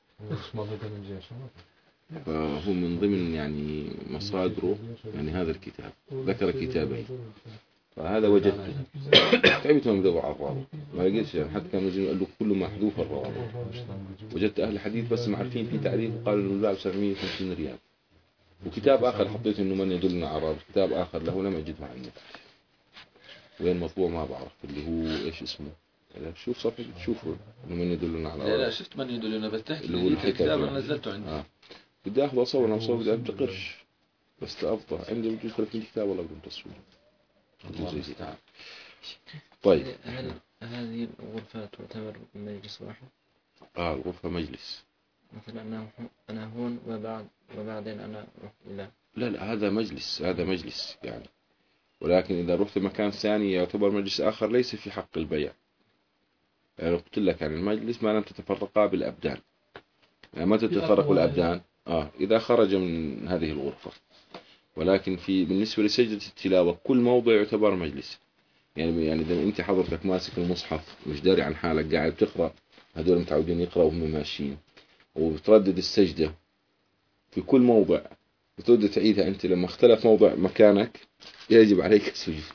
فهو من ضمن يعني مصادره يعني هذا الكتاب، ذكر كتابين، فهذا وجدته. تعبت من بدور على الرابط ما لقيتش، يعني حتى كانوا يقولوا له كله محذوف الرابط. وجدت أهل الحديث بس معرفين في تعريف وقالوا إنه لا سبعمية وخمسين ريال. وكتاب آخر حطيت إنه من يدلنا على الرابط، كتاب آخر له لم أجده على النت، وين مطبوع ما بعرف، اللي هو إيش اسمه، شوف صفحة تشوفه إنه من يدلنا على الرابط. لا لا شفت من يدلنا، بس تحكي اللي هو الكتاب أنا نزلته عندي. آه. بدي أخذ أصور، أنا أصور بدي أبدأ قرش، بس أفضل عندي بجوز ثلاثين كتاب والله بدون تصوير. طيب هل هذه الغرفة تعتبر مجلس واحد؟ آه الغرفة مجلس، مثلا أنا أنا هون وبعد وبعدين أنا رحت إلى، لا لا هذا مجلس، هذا مجلس يعني، ولكن إذا رحت مكان ثاني يعتبر مجلس آخر ليس في حق البيع. يعني قلت لك يعني المجلس ما لم تتفرقا بالأبدان، يعني ما تتفرق الأبدان آه إذا خرج من هذه الغرفة. ولكن في بالنسبة لسجدة التلاوة كل موضع يعتبر مجلس. يعني يعني إذا أنت حضرتك ماسك المصحف مش داري عن حالك قاعد تقرأ، هذول متعودين يقرأوا وهم ماشيين، وبتردد السجدة في كل موضع بترد تعيدها أنت، لما اختلف موضع مكانك يجب عليك السجود.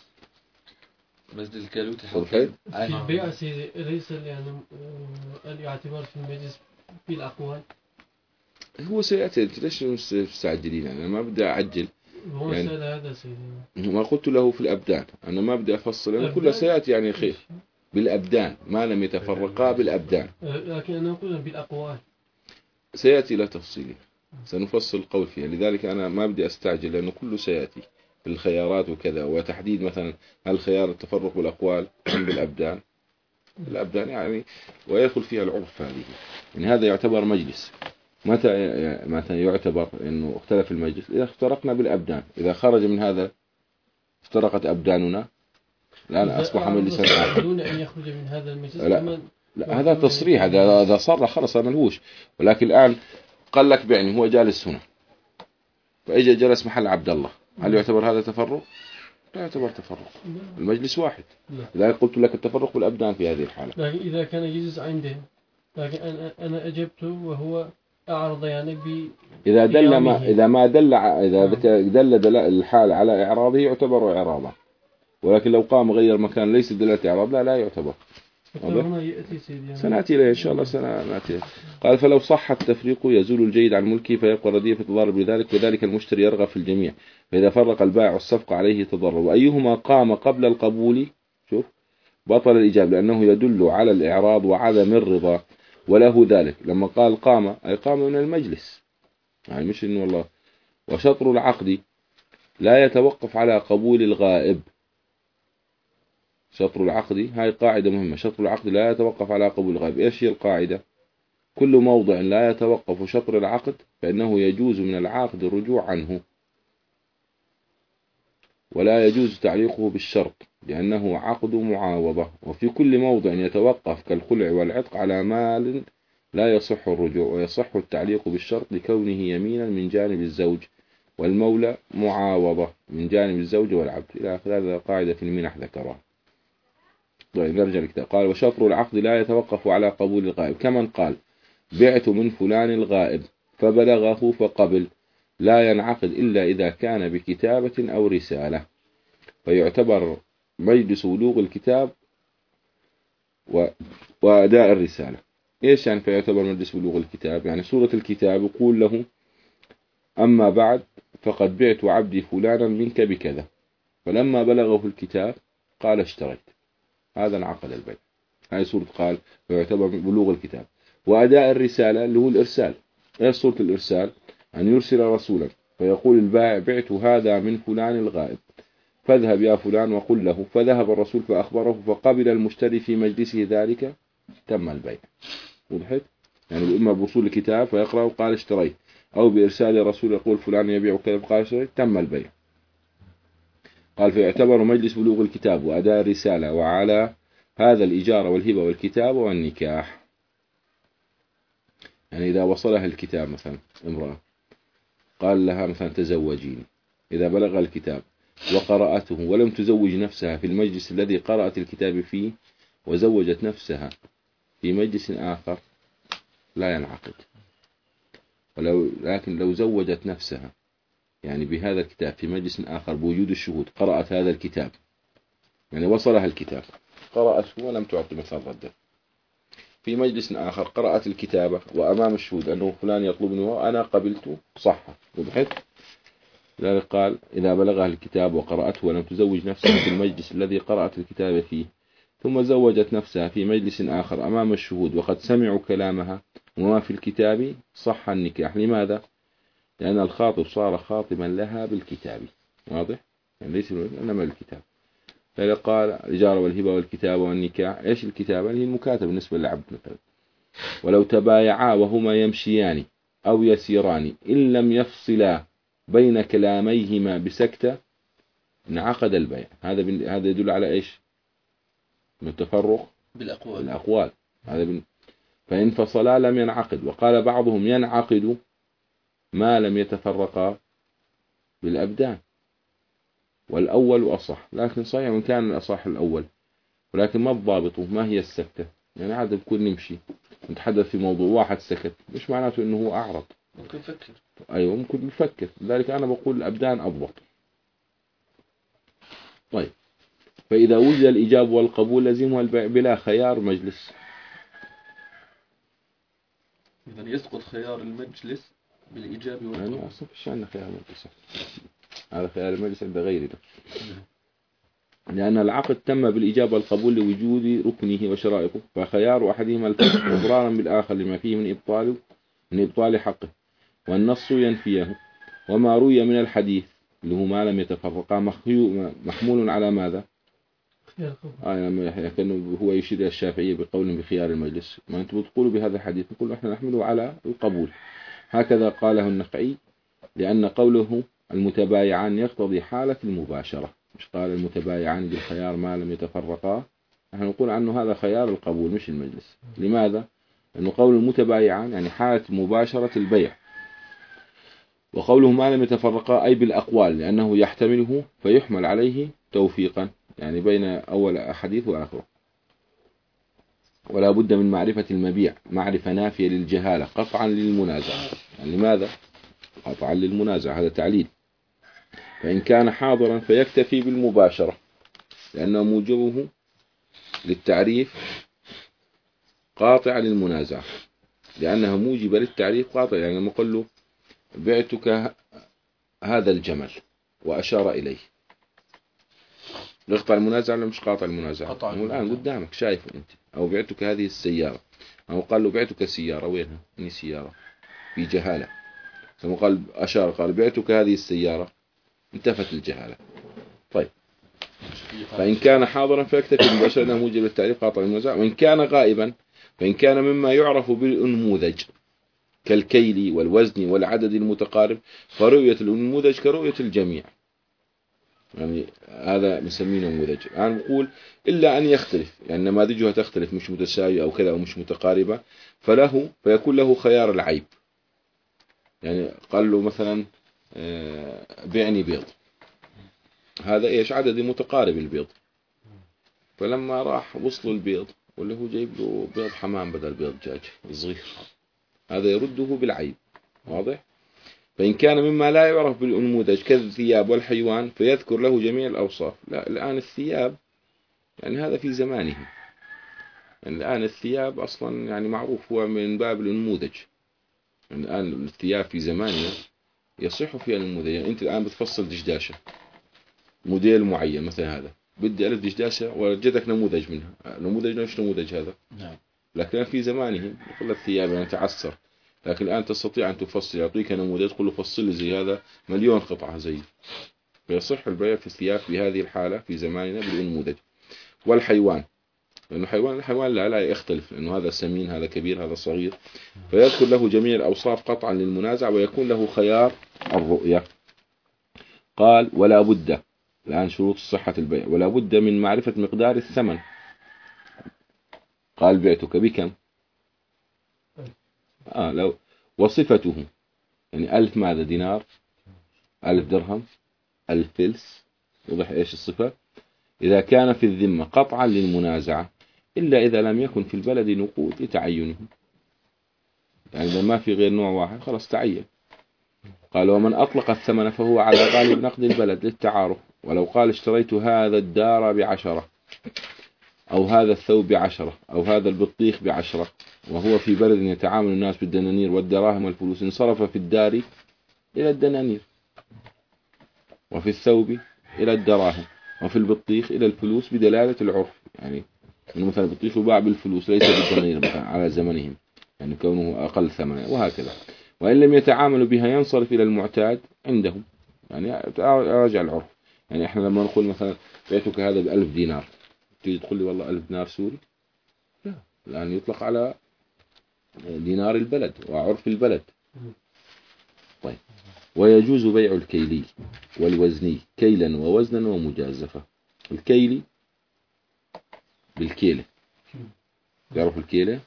مسجد الكالوتي حاطين في البيع سيدي ليس يعني الاعتبار في المجلس بالأقوال. هو سيأتي، أنت ليش مستعجلين؟ أنا ما بدي أعجل. هو يعني هذا سيدي ما قلت له في الأبدان، أنا ما بدي أفصل، أنا كله سيأتي يعني خير بالأبدان ما لم يتفرقا بالأبدان، لكن أنا أقول بالأقوال سيأتي لا تفصيلي، سنفصل القول فيها. لذلك أنا ما بدي أستعجل لأنه كله سيأتي في الخيارات وكذا، وتحديد مثلا هل خيار التفرق بالأقوال بالأبدان، الأبدان يعني ويدخل فيها العرف هذه. يعني هذا يعتبر مجلس. متى متى يعتبر إنه اختلف المجلس؟ إذا افترقنا بالأبدان، إذا خرج من هذا افترقت أبداننا الآن أصبح مجلسا آخر. دون أن يخرج من هذا المجلس. لا, لا هذا تصريح، هذا هذا صرح خلص ملهوش. ولكن الآن قال لك بعني هو جالس هنا فإجا جلس محل عبد الله، هل يعتبر هذا تفرق؟ لا يعتبر تفرق، المجلس واحد. لذلك قلت لك التفرق بالأبدان في هذه الحالة. لكن إذا كان يجلس عنده، لكن أنا أنا أجبته وهو أعرض يعني ب إذا دل ما إذا ما دل إذا دل دل الحال على إعراضه يعتبر إعراضا، ولكن لو قام غير مكان ليس دلالة إعراض لا لا يعتبر. سنأتي إليه إن شاء الله سنأتي. قال فلو صح التفريق يزول الجيد عن ملكه فيبقى رديء في تضارب بذلك، وذلك المشتري يرغب في الجميع، فإذا فرق البائع الصفقة عليه تضرر، وأيهما قام قبل القبول شوف بطل الإجابة لأنه يدل على الإعراض وعدم الرضا، وله ذلك لما قال قام أي قام من المجلس، يعني مش إنه والله. وشطر العقد لا يتوقف على قبول الغائب، شطر العقد هاي قاعدة مهمة، شطر العقد لا يتوقف على قبول الغائب. إيش هي القاعدة؟ كل موضع لا يتوقف شطر العقد فإنه يجوز من العاقد الرجوع عنه، ولا يجوز تعليقه بالشرط لأنه عقد معاوضة. وفي كل موضع يتوقف كالخلع والعتق على مال لا يصح الرجوع، ويصح التعليق بالشرط لكونه يمينا من جانب الزوج، والمولى معاوضة من جانب الزوج والعبد إلى آخر. هذا قاعدة في المنح ذكرها. طيب نرجع للكتاب. قال وشطر العقد لا يتوقف على قبول الغائب، كمن قال بعت من فلان الغائب فبلغه فقبل، لا ينعقد إلا إذا كان بكتابة أو رسالة. فيعتبر مجلس بلوغ الكتاب و... وأداء الرسالة. إيش يعني فيعتبر مجلس بلوغ الكتاب؟ يعني سورة الكتاب يقول له أما بعد فقد بعت عبدي فلانا منك بكذا، فلما بلغه الكتاب قال اشتريت، هذا انعقد البيع. هاي سورة قال فيعتبر بلوغ الكتاب. وأداء الرسالة اللي هو الإرسال. إيش سورة الإرسال؟ أن يرسل رسولا فيقول البائع بعت هذا من فلان الغائب فاذهب يا فلان وقل له، فذهب الرسول فأخبره فقبل المشتري في مجلسه ذلك، تم البيع. وضحت؟ يعني إما بوصول الكتاب فيقرأ وقال اشتريت، أو بإرسال الرسول يقول فلان يبيع كذا فقال اشتريت، تم البيع. قال فيعتبر مجلس بلوغ الكتاب وأداء الرسالة وعلى هذا الإجارة والهبة والكتاب والنكاح. يعني إذا وصلها الكتاب مثلا امرأة قال لها مثلا تزوجيني، إذا بلغ الكتاب وقرأته ولم تزوج نفسها في المجلس الذي قرأت الكتاب فيه وزوجت نفسها في مجلس آخر لا ينعقد. ولو لكن لو زوجت نفسها يعني بهذا الكتاب في مجلس آخر بوجود الشهود، قرأت هذا الكتاب يعني وصلها الكتاب قرأته ولم تعطي مثلا رده، في مجلس آخر قرأت الكتابة وأمام الشهود أنه فلان يطلبني وأنا قبلته صح. وضحت؟ لذلك قال إذا بلغها الكتاب وقرأته ولم تزوج نفسها في المجلس الذي قرأت الكتاب فيه ثم زوجت نفسها في مجلس آخر أمام الشهود وقد سمعوا كلامها وما في الكتاب صح النكاح. لماذا؟ لأن الخاطب صار خاطبا لها بالكتاب. واضح؟ يعني ليس إنما الكتاب. فقال الإجارة والهبة والكتابة والنكاح. إيش الكتابة؟ هي المكاتبة بالنسبة للعبد مثلا. ولو تبايعا وهما يمشيان أو يسيران إن لم يفصلا بين كلاميهما بسكتة انعقد البيع. هذا بن... هذا يدل على إيش؟ من التفرق بالأقوال. بالأقوال. هذا بن... فإن فصلا لم ينعقد. وقال بعضهم ينعقد ما لم يتفرقا بالأبدان، والأول أصح، لكن صحيح من كان الأصح الأول، ولكن ما الضابط؟ ما هي السكتة؟ يعني عادة بكون نمشي نتحدث في موضوع واحد سكت مش معناته إنه هو أعرض، ممكن يفكر. أيوة ممكن يفكر. لذلك أنا بقول الأبدان أضبط. طيب، فإذا وجد الإجابة والقبول لزمها البيع بلا خيار مجلس. إذا يسقط خيار المجلس بالإجابة والقبول. يعني أصلا فيش عندنا خيار مجلس، هذا خيار المجلس عند غيرنا، لأن العقد تم بالإجابة والقبول لوجود ركنه وشرائطه، فخيار أحدهما الفسخ إضرارا بالآخر لما فيه من إبطال من إبطال حقه، والنص ينفيه. وما روي من الحديث اللي هو ما لم يتفرقا محمول على ماذا؟ آه كأنه هو يشير إلى الشافعية بقول بخيار المجلس. ما أنتم بتقولوا بهذا الحديث نقول إحنا نحمله على القبول. هكذا قاله النخعي، لأن قوله المتبايعان يقتضي حالة المباشرة، مش قال المتبايعان بالخيار ما لم يتفرقا، نحن نقول عنه هذا خيار القبول مش المجلس. لماذا؟ لأنه قول المتبايعان يعني حالة مباشرة البيع، وقوله ما لم يتفرقا أي بالأقوال لأنه يحتمله فيحمل عليه توفيقا، يعني بين أول حديث وآخره. ولا بد من معرفة المبيع معرفة نافية للجهالة قطعا للمنازعة. يعني لماذا؟ قطعا للمنازعة، هذا تعليل. فإن كان حاضرا فيكتفي بالمباشرة لأنه موجبه للتعريف قاطع للمنازعة، لأنها موجبة للتعريف قاطع. يعني لما قل له بعتك هذا الجمل وأشار إليه، يقطع المنازعة ولا مش قاطع المنازعة؟ هو الآن قدامك شايفه أنت. أو بعتك هذه السيارة، أو قال له بعتك سيارة، وينها؟ إني سيارة، في جهالة. ثم قال أشار قال بعتك هذه السيارة، انتفت الجهالة. طيب، فإن كان حاضرا فيكتفي مباشرة أنه موجب للتعريف قاطع المنازعة. وإن كان غائبا فإن كان مما يعرف بالأنموذج كالكيل والوزن والعدد المتقارب فرؤية الأنموذج كرؤية الجميع، يعني هذا نسميه نموذج. أنا يعني بقول إلا أن يختلف، يعني نماذجها تختلف مش متساوية أو كذا أو مش متقاربة، فله فيكون له خيار العيب. يعني قال له مثلا بعني بيض، هذا إيش؟ عدد متقارب البيض. فلما راح وصلوا البيض واللي هو جايب له بيض حمام بدل بيض دجاج صغير، هذا يرده بالعيب. واضح؟ فإن كان مما لا يعرف بالأنموذج كالثياب والحيوان فيذكر له جميع الأوصاف. لا الآن الثياب يعني هذا في زمانه، يعني الآن الثياب أصلا يعني معروف هو من باب الأنموذج. يعني الآن الثياب في زماننا يصح فيها النموذج. يعني أنت الآن بتفصل دشداشة موديل معين مثلا، هذا بدي ألف دشداشة وجدك نموذج منها، نموذج نفس نموذج هذا. نعم. لكن في زمانهم يقول الثياب يعني تعسر، لكن الآن تستطيع أن تفصل، يعطيك نموذج تقول له فصل لي زي هذا مليون قطعة زي، فيصح البيع في الثياب في هذه الحالة في زماننا بالنموذج. والحيوان، لأنه حيوان الحيوان لا لا يختلف، لأنه هذا سمين هذا كبير هذا صغير، فيذكر له جميع الأوصاف قطعا للمنازع ويكون له خيار الرؤية. قال ولا بد، الآن شروط صحة البيع، ولا بد من معرفة مقدار الثمن. قال بعتك بكم؟ آه لو وصفته، يعني ألف ماذا دينار، ألف درهم، ألف فلس، وضح إيش الصفة. إذا كان في الذمة قطعا للمنازعة، إلا إذا لم يكن في البلد نقود لتعينه، يعني إذا ما في غير نوع واحد خلاص تعين. قال ومن أطلق الثمن فهو على غالب نقد البلد للتعارف. ولو قال اشتريت هذا الدار بعشرة، أو هذا الثوب بعشرة، أو هذا البطيخ بعشرة، وهو في بلد يتعامل الناس بالدنانير والدراهم والفلوس، انصرف في الدار إلى الدنانير، وفي الثوب إلى الدراهم، وفي البطيخ إلى الفلوس بدلالة العرف. يعني مثلا البطيخ يباع بالفلوس ليس بالدنانير مثلا على زمنهم، يعني كونه أقل ثمنا، وهكذا. وإن لم يتعاملوا بها ينصرف إلى المعتاد عندهم، يعني راجع العرف. يعني إحنا لما نقول مثلا بيتك هذا بألف دينار، تيجي تقول لي والله ألف دينار سوري، لا، الآن يطلق على دينار البلد وعرف البلد. طيب ويجوز بيع الكيلي والوزني كيلا ووزنا ومجازفة. الكيلي بالكيلة، يعرف الكيلة؟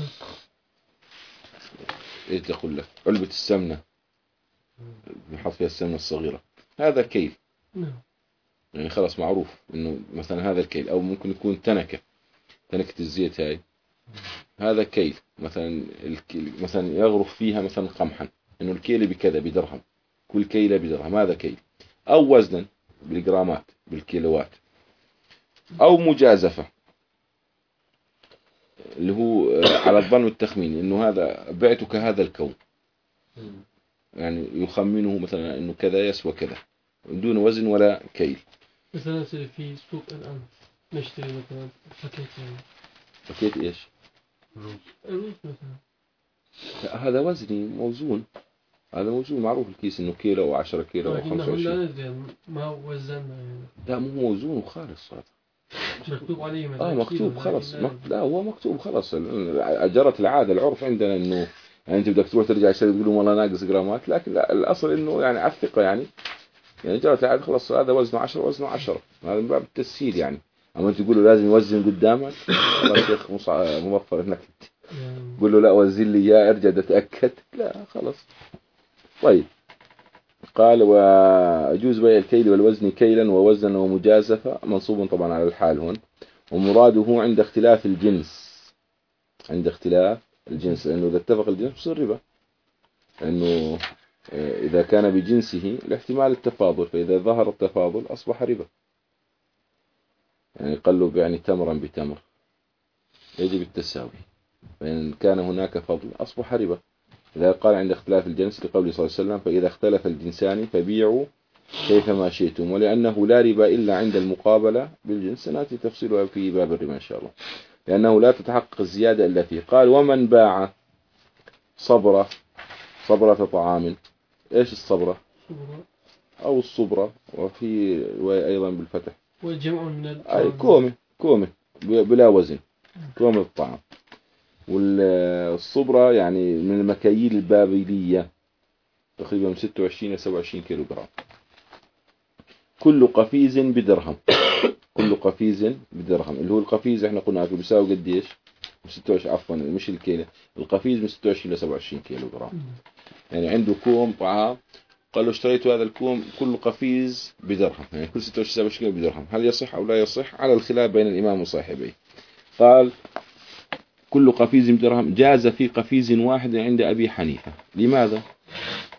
ايش تقول لك علبة السمنة بنحط فيها السمنة الصغيرة، هذا كيل، يعني خلاص معروف انه مثلا هذا الكيل. او ممكن يكون تنكة، تنكة الزيت هاي، هذا كيل مثلا. الكيل مثلا يغرف فيها مثلا قمحا، انه الكيلة بكذا بدرهم، كل كيلة بدرهم، هذا كيل. او وزنا بالجرامات بالكيلوات. او مجازفة اللي هو على الظن والتخمين، انه هذا بعتك هذا الكون، يعني يخمنه مثلا انه كذا يسوى كذا دون وزن ولا كيل. مثلا في سوق الآن نشتري مثلا باكيت، يعني باكيت ايش؟ الرز مثلا، هذا وزني موزون، هذا موزون معروف الكيس انه كيلو او عشرة كيلو او خمسة وعشرين. لا ندري ما وزننا يعني. لا مو موزون خالص هذا، مكتوب عليه مثلا. اه مكتوب خلاص مك... لا هو مكتوب خلاص. جرت العادة العرف عندنا انه يعني انت بدك تروح ترجع تشتري تقول لهم والله ناقص جرامات، لكن لا الاصل انه يعني على الثقة، يعني يعني جرت العادة خلاص هذا وزنه عشرة وزنه عشرة، هذا من باب التسهيل. يعني اما انت تقول له لازم يوزن قدامك، والله يا شيخ مصع... موفر انك قول له لا وزن لي اياه ارجع اتاكد، لا خلاص. طيب قال ويجوز بيع الكيل والوزن كيلا ووزنا ومجازفة، منصوب طبعا على الحال هون. ومراده عند اختلاف الجنس، عند اختلاف الجنس، لأنه إذا اتفق الجنس بصير ربا، لأنه إذا كان بجنسه لاحتمال التفاضل، فإذا ظهر التفاضل أصبح ربا. يعني قلب يعني تمرا بتمر يجب التساوي، فإن كان هناك فضل أصبح ربا. إذا قال عند اختلاف الجنس لقوله صلى الله عليه وسلم فإذا اختلف الجنسان فبيعوا كيفما شئتم، ولأنه لا ربا إلا عند المقابلة بالجنس، نأتي تفصيلها في باب الربا إن شاء الله، لأنه لا تتحقق الزيادة إلا فيه. قال ومن باع صبرة، صبرة طعام، إيش الصبرة أو الصبرة، وفي أيضا بالفتح، والجمع من أي كومة، كومة بلا وزن، كومة الطعام. والصبرة يعني من المكاييل البابلية تقريبا من ستة وعشرين إلى سبعة وعشرين كيلو جرام. كل قفيز بدرهم، كل قفيز بدرهم، اللي هو القفيز احنا قلنا بيساوي قديش؟ ستة وعشرين، عفوا مش الكيلو، القفيز من ستة وعشرين إلى سبعة وعشرين كيلو جرام. يعني عنده كوم طعام، قال له اشتريت هذا الكوم كل قفيز بدرهم، يعني كل ستة وعشرين سبعة وعشرين كيلو بدرهم. هل يصح أو لا يصح؟ على الخلاف بين الإمام وصاحبيه. قال كل قفيز بدرهم، جاز في قفيز واحد عند أبي حنيفة. لماذا؟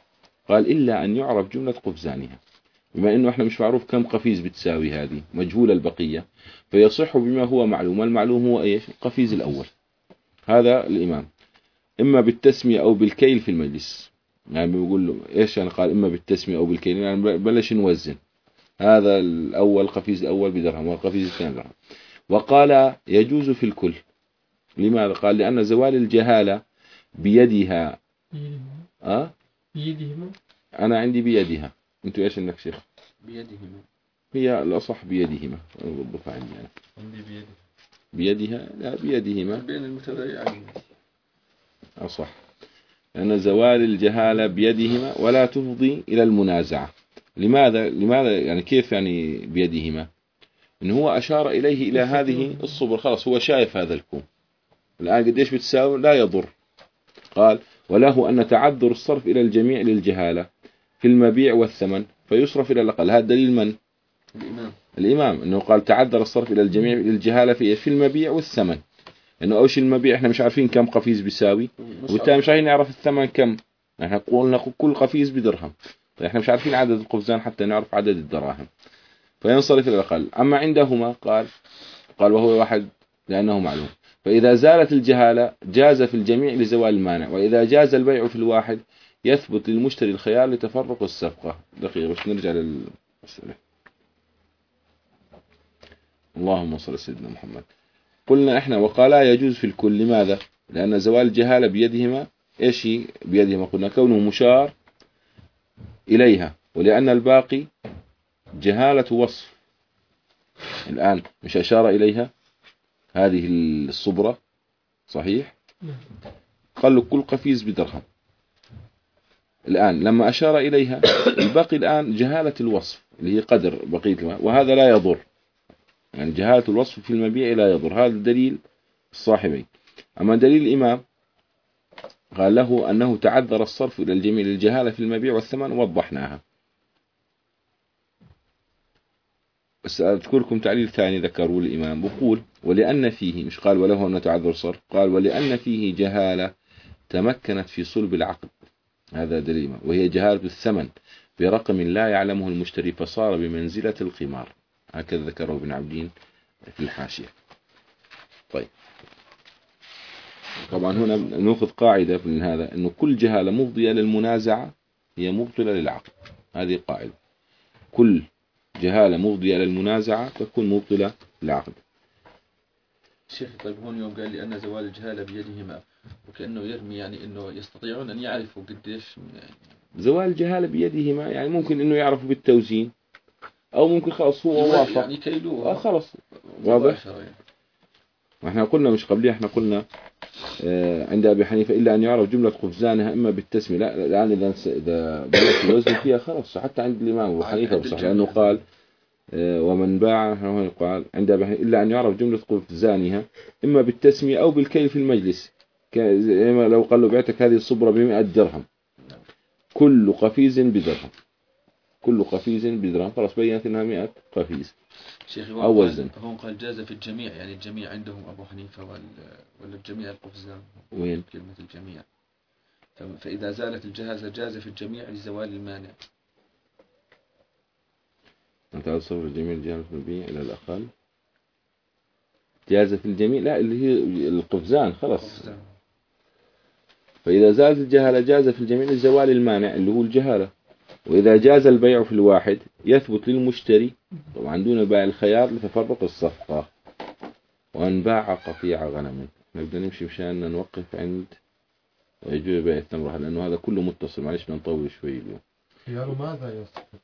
قال إلا أن يعرف جملة قفزانها، بما أنه إحنا مش معروف كم قفيز بتساوي هذه، مجهول البقية، فيصح بما هو معلوم. المعلوم هو إيش؟ القفيز الأول. هذا الإمام إما بالتسمية أو بالكيل في المجلس. يعني بيقول له إيش يعني؟ قال إما بالتسمية أو بالكيل، يعني بلش نوزن، هذا الأول قفيز الأول بدرهم والقفيز الثاني درهم. وقال يجوز في الكل. لماذا؟ قال لأن زوال الجهالة بيدها. أه؟ بيدهما. أنا عندي بيدها. أنتوا إيش إنك شيخ؟ بيدهما. هي الأصح بيدهما. أضبطها عندي أنا. عندي بيدها. بيدها لا بيدهما. بين المتبايعين. أصح. لأن زوال الجهالة بيدهما ولا تفضي إلى المنازعة. لماذا؟ لماذا يعني كيف يعني بيدهما؟ إن هو أشار إليه إلى هذه الصبر، خلاص هو شايف هذا الكون الآن قديش بتساوي لا يضر. قال وله أن تعذر الصرف إلى الجميع للجهالة في المبيع والثمن فيصرف إلى الأقل. هذا دليل من؟ الإمام. الإمام إنه قال تعذر الصرف إلى الجميع للجهالة في في المبيع والثمن. إنه أوش المبيع إحنا مش عارفين كم قفيز بيساوي، وبالتالي مش عارفين نعرف الثمن كم. إحنا قلنا كل قفيز بدرهم، طيب إحنا مش عارفين عدد القفزان حتى نعرف عدد الدراهم، فينصرف إلى الأقل. أما عندهما قال قال وهو واحد لأنه معلوم. فإذا زالت الجهالة جاز في الجميع لزوال المانع، وإذا جاز البيع في الواحد يثبت للمشتري الخيار لتفرق الصفقة. دقيقة بس نرجع للمسألة. اللهم صل على سيدنا محمد. قلنا إحنا وقال لا يجوز في الكل. لماذا؟ لأن زوال الجهالة بيدهما. إيش بيدهما؟ قلنا كونه مشار إليها، ولأن الباقي جهالة وصف. الآن مش أشار إليها هذه الصبرة صحيح؟ قال له كل قفيز بدرهم. الآن لما أشار إليها الباقي الآن جهالة الوصف اللي هي قدر بقية الماء، وهذا لا يضر. يعني جهالة الوصف في المبيع لا يضر. هذا دليل الصاحبين. أما دليل الإمام قال له أنه تعذر الصرف إلى الجميع للجهالة في المبيع والثمن، وضحناها. بس أذكر لكم تعليل ثاني ذكروا الإمام بقول ولأن فيه، مش قال وله أن تعذر الصرف، قال ولأن فيه جهالة تمكنت في صلب العقد. هذا دليل، وهي جهالة الثمن برقم لا يعلمه المشتري فصار بمنزلة القمار. هكذا ذكره ابن عبدين في الحاشية. طيب طبعا هنا نأخذ قاعدة من هذا أنه كل جهالة مفضية للمنازعة هي مبطلة للعقد. هذه قاعدة، كل جهالة مفضية للمنازعة تكون مبطلة للعقد. شيخ طيب هون يوم قال لي أن زوال الجهالة بيدهما، وكأنه يرمي يعني أنه يستطيعون أن يعرفوا قديش يعني. زوال الجهالة بيدهما يعني ممكن أنه يعرفوا بالتوزين، أو ممكن خلاص هو وافق يعني كيلوه آه خلاص واضح. يعني. احنا قلنا مش قبليه احنا قلنا آه عند أبي حنيفة إلا أن يعرف جملة قفزانها إما بالتسمية. لا الآن إذا إذا بلغت الوزن فيها خلاص حتى عند الإمام أبو حنيفة بصح، لأنه قال آه ومن باع هو قال عند أبي حنيفة إلا أن يعرف جملة قفزانها إما بالتسمية أو بالكيل في المجلس. لو قال له بعتك هذه الصبرة بمئة درهم، كل قفيز بدرهم، كل قفيز بدرهم، خلاص بينت انها مئة قفيز شيخي. او وزن. هون قال جاز في الجميع، يعني الجميع عندهم ابو حنيفه ولا ولا الجميع القفزان؟ وين كلمه الجميع؟ فاذا زالت الجهازه جاز في الجميع لزوال المانع. انت تصرف الجميع الجهاز النبي الى الاقل جاز في الجميع، لا اللي هي القفزان خلاص. فاذا زالت الجهاله جاز في الجميع لزوال المانع اللي هو الجهاله. وإذا جاز البيع في الواحد يثبت للمشتري، طبعا دون بيع الخيار لتفرق الصفقة. وأن باع قطيع غنم. نبدأ نمشي مشان نوقف عند ويجوز بيع الثمرة، لأنه هذا كله متصل. معلش نطول شوي اليوم. خيار ماذا يصف؟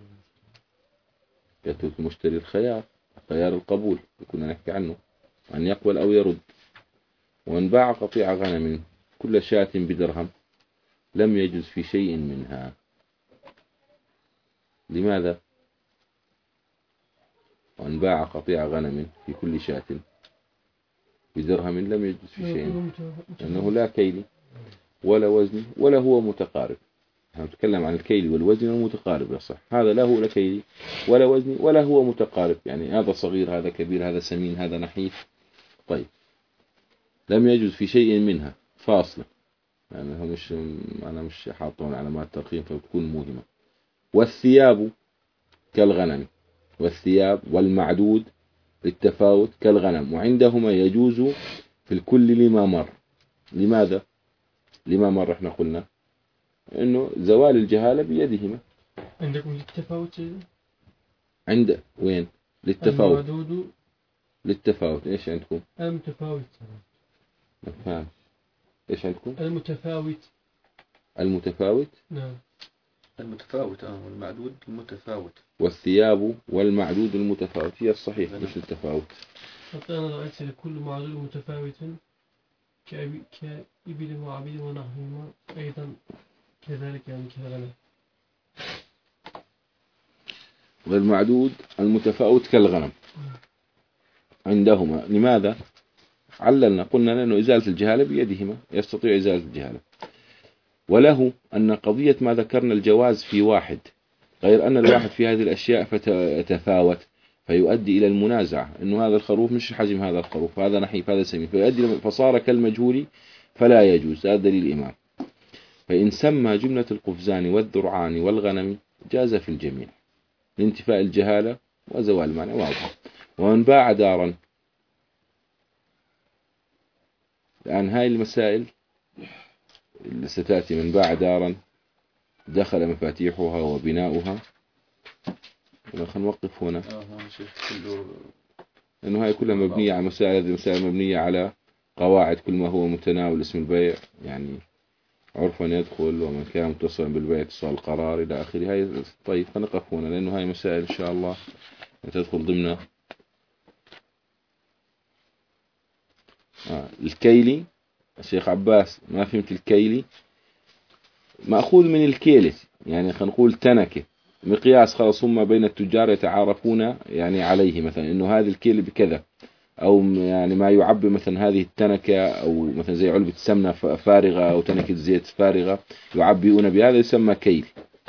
يثبت المشتري الخيار، خيار القبول كنا نحكي عنه، أن يقبل أو يرد. وأن باع قطيع غنم كل شاة بدرهم لم يجوز في شيء منها. لماذا؟ وأن باع قطيع غنم في كل شاة بدرهم لم يجوز في شيء، لأنه لا كيل ولا وزن ولا هو متقارب. نحن نتكلم عن الكيل والوزن المتقارب يصح. هذا لا هو لا كيل ولا وزن ولا هو متقارب، يعني هذا صغير هذا كبير، هذا سمين هذا نحيف. طيب لم يجوز في شيء منها فاصلة. يعني هو مش أنا مش حاطون علامات ترقيم فبتكون موهمة. والثياب كالغنم، والثياب والمعدود للتفاوت كالغنم، وعندهما يجوز في الكل لما مر. لماذا؟ لما مر احنا قلنا انه زوال الجهالة بيدهما. عندكم للتفاوت عند وين؟ للتفاوت. المعدود للتفاوت ايش عندكم؟ المتفاوت. ما فاهم ايش عندكم؟ المتفاوت. المتفاوت. نعم. المتفاوت اه والمعدود المتفاوت. والثياب والمعدود المتفاوت هي الصحيح مش التفاوت. حتى أنا رأيت كل معدود متفاوت كإبل وعبيد ونحوهما أيضا كذلك يعني كالغنم. والمعدود المتفاوت كالغنم عندهما. لماذا؟ عللنا قلنا لأنه إزالة الجهالة بيدهما، يستطيع إزالة الجهالة. وله أن قضية ما ذكرنا الجواز في واحد، غير أن الواحد في هذه الأشياء فتتفاوت فيؤدي إلى المنازعة، أنه هذا الخروف مش حجم هذا الخروف، هذا نحيف هذا سمين، فيؤدي فصار كالمجهول فلا يجوز. هذا دليل الإمام. فإن سمى جملة القفزان والذرعان والغنم جاز في الجميع لانتفاء الجهالة وزوال المعنى واضح. ومن باع دارا، الآن هاي المسائل اللي ستأتي، من باع دارا دخل مفاتيحها وبناؤها. خلينا نوقف هنا لأنه هاي كلها مبنية على مسائل، هذه مسائل مبنية على قواعد كل ما هو متناول اسم البيع، يعني عرفا يدخل ومن كان متصلا بالبيع اتصال القرار إلى آخره. هاي طيب فنقف هنا لأنه هاي مسائل إن شاء الله تدخل ضمن آه. الكيلي. الشيخ عباس ما فهمت الكيلي؟ مأخوذ من الكيلة، يعني خلينا نقول تنكة، مقياس خلاص هم بين التجار يتعارفون يعني عليه، مثلا إنه هذه الكيلة بكذا، أو يعني ما يعبي مثلا هذه التنكة، أو مثلا زي علبة سمنة فارغة أو تنكة زيت فارغة يعبئون بهذا يسمى كيل.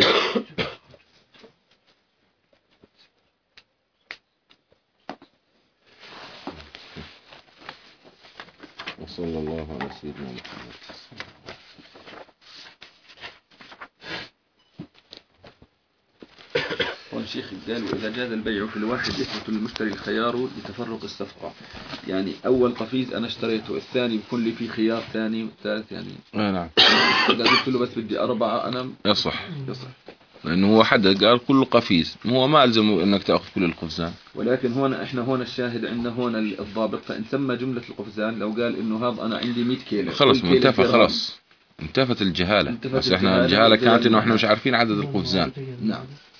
وصلى الله على سيدنا محمد. والشيخ قال وإذا جاز البيع في الواحد يثبت للمشتري الخيار لتفرق الصفقة. يعني أول قفيز أنا اشتريته، الثاني بيكون لي فيه خيار ثاني، والثالث يعني نعم. إذا قلت له بس بدي أربعة أنا يصح يصح، لأنه هو حدد قال كل قفيز، هو ما ألزم أنك تأخذ كل القفزان. ولكن هون إحنا هون الشاهد عندنا هون الضابط، فإن سمى جملة القفزان لو قال إنه هذا أنا عندي مئة كيلو خلص منتفى، خلاص انتفت الجهالة. بس احنا الجهالة كانت انه احنا مش عارفين عدد القفزان. نعم.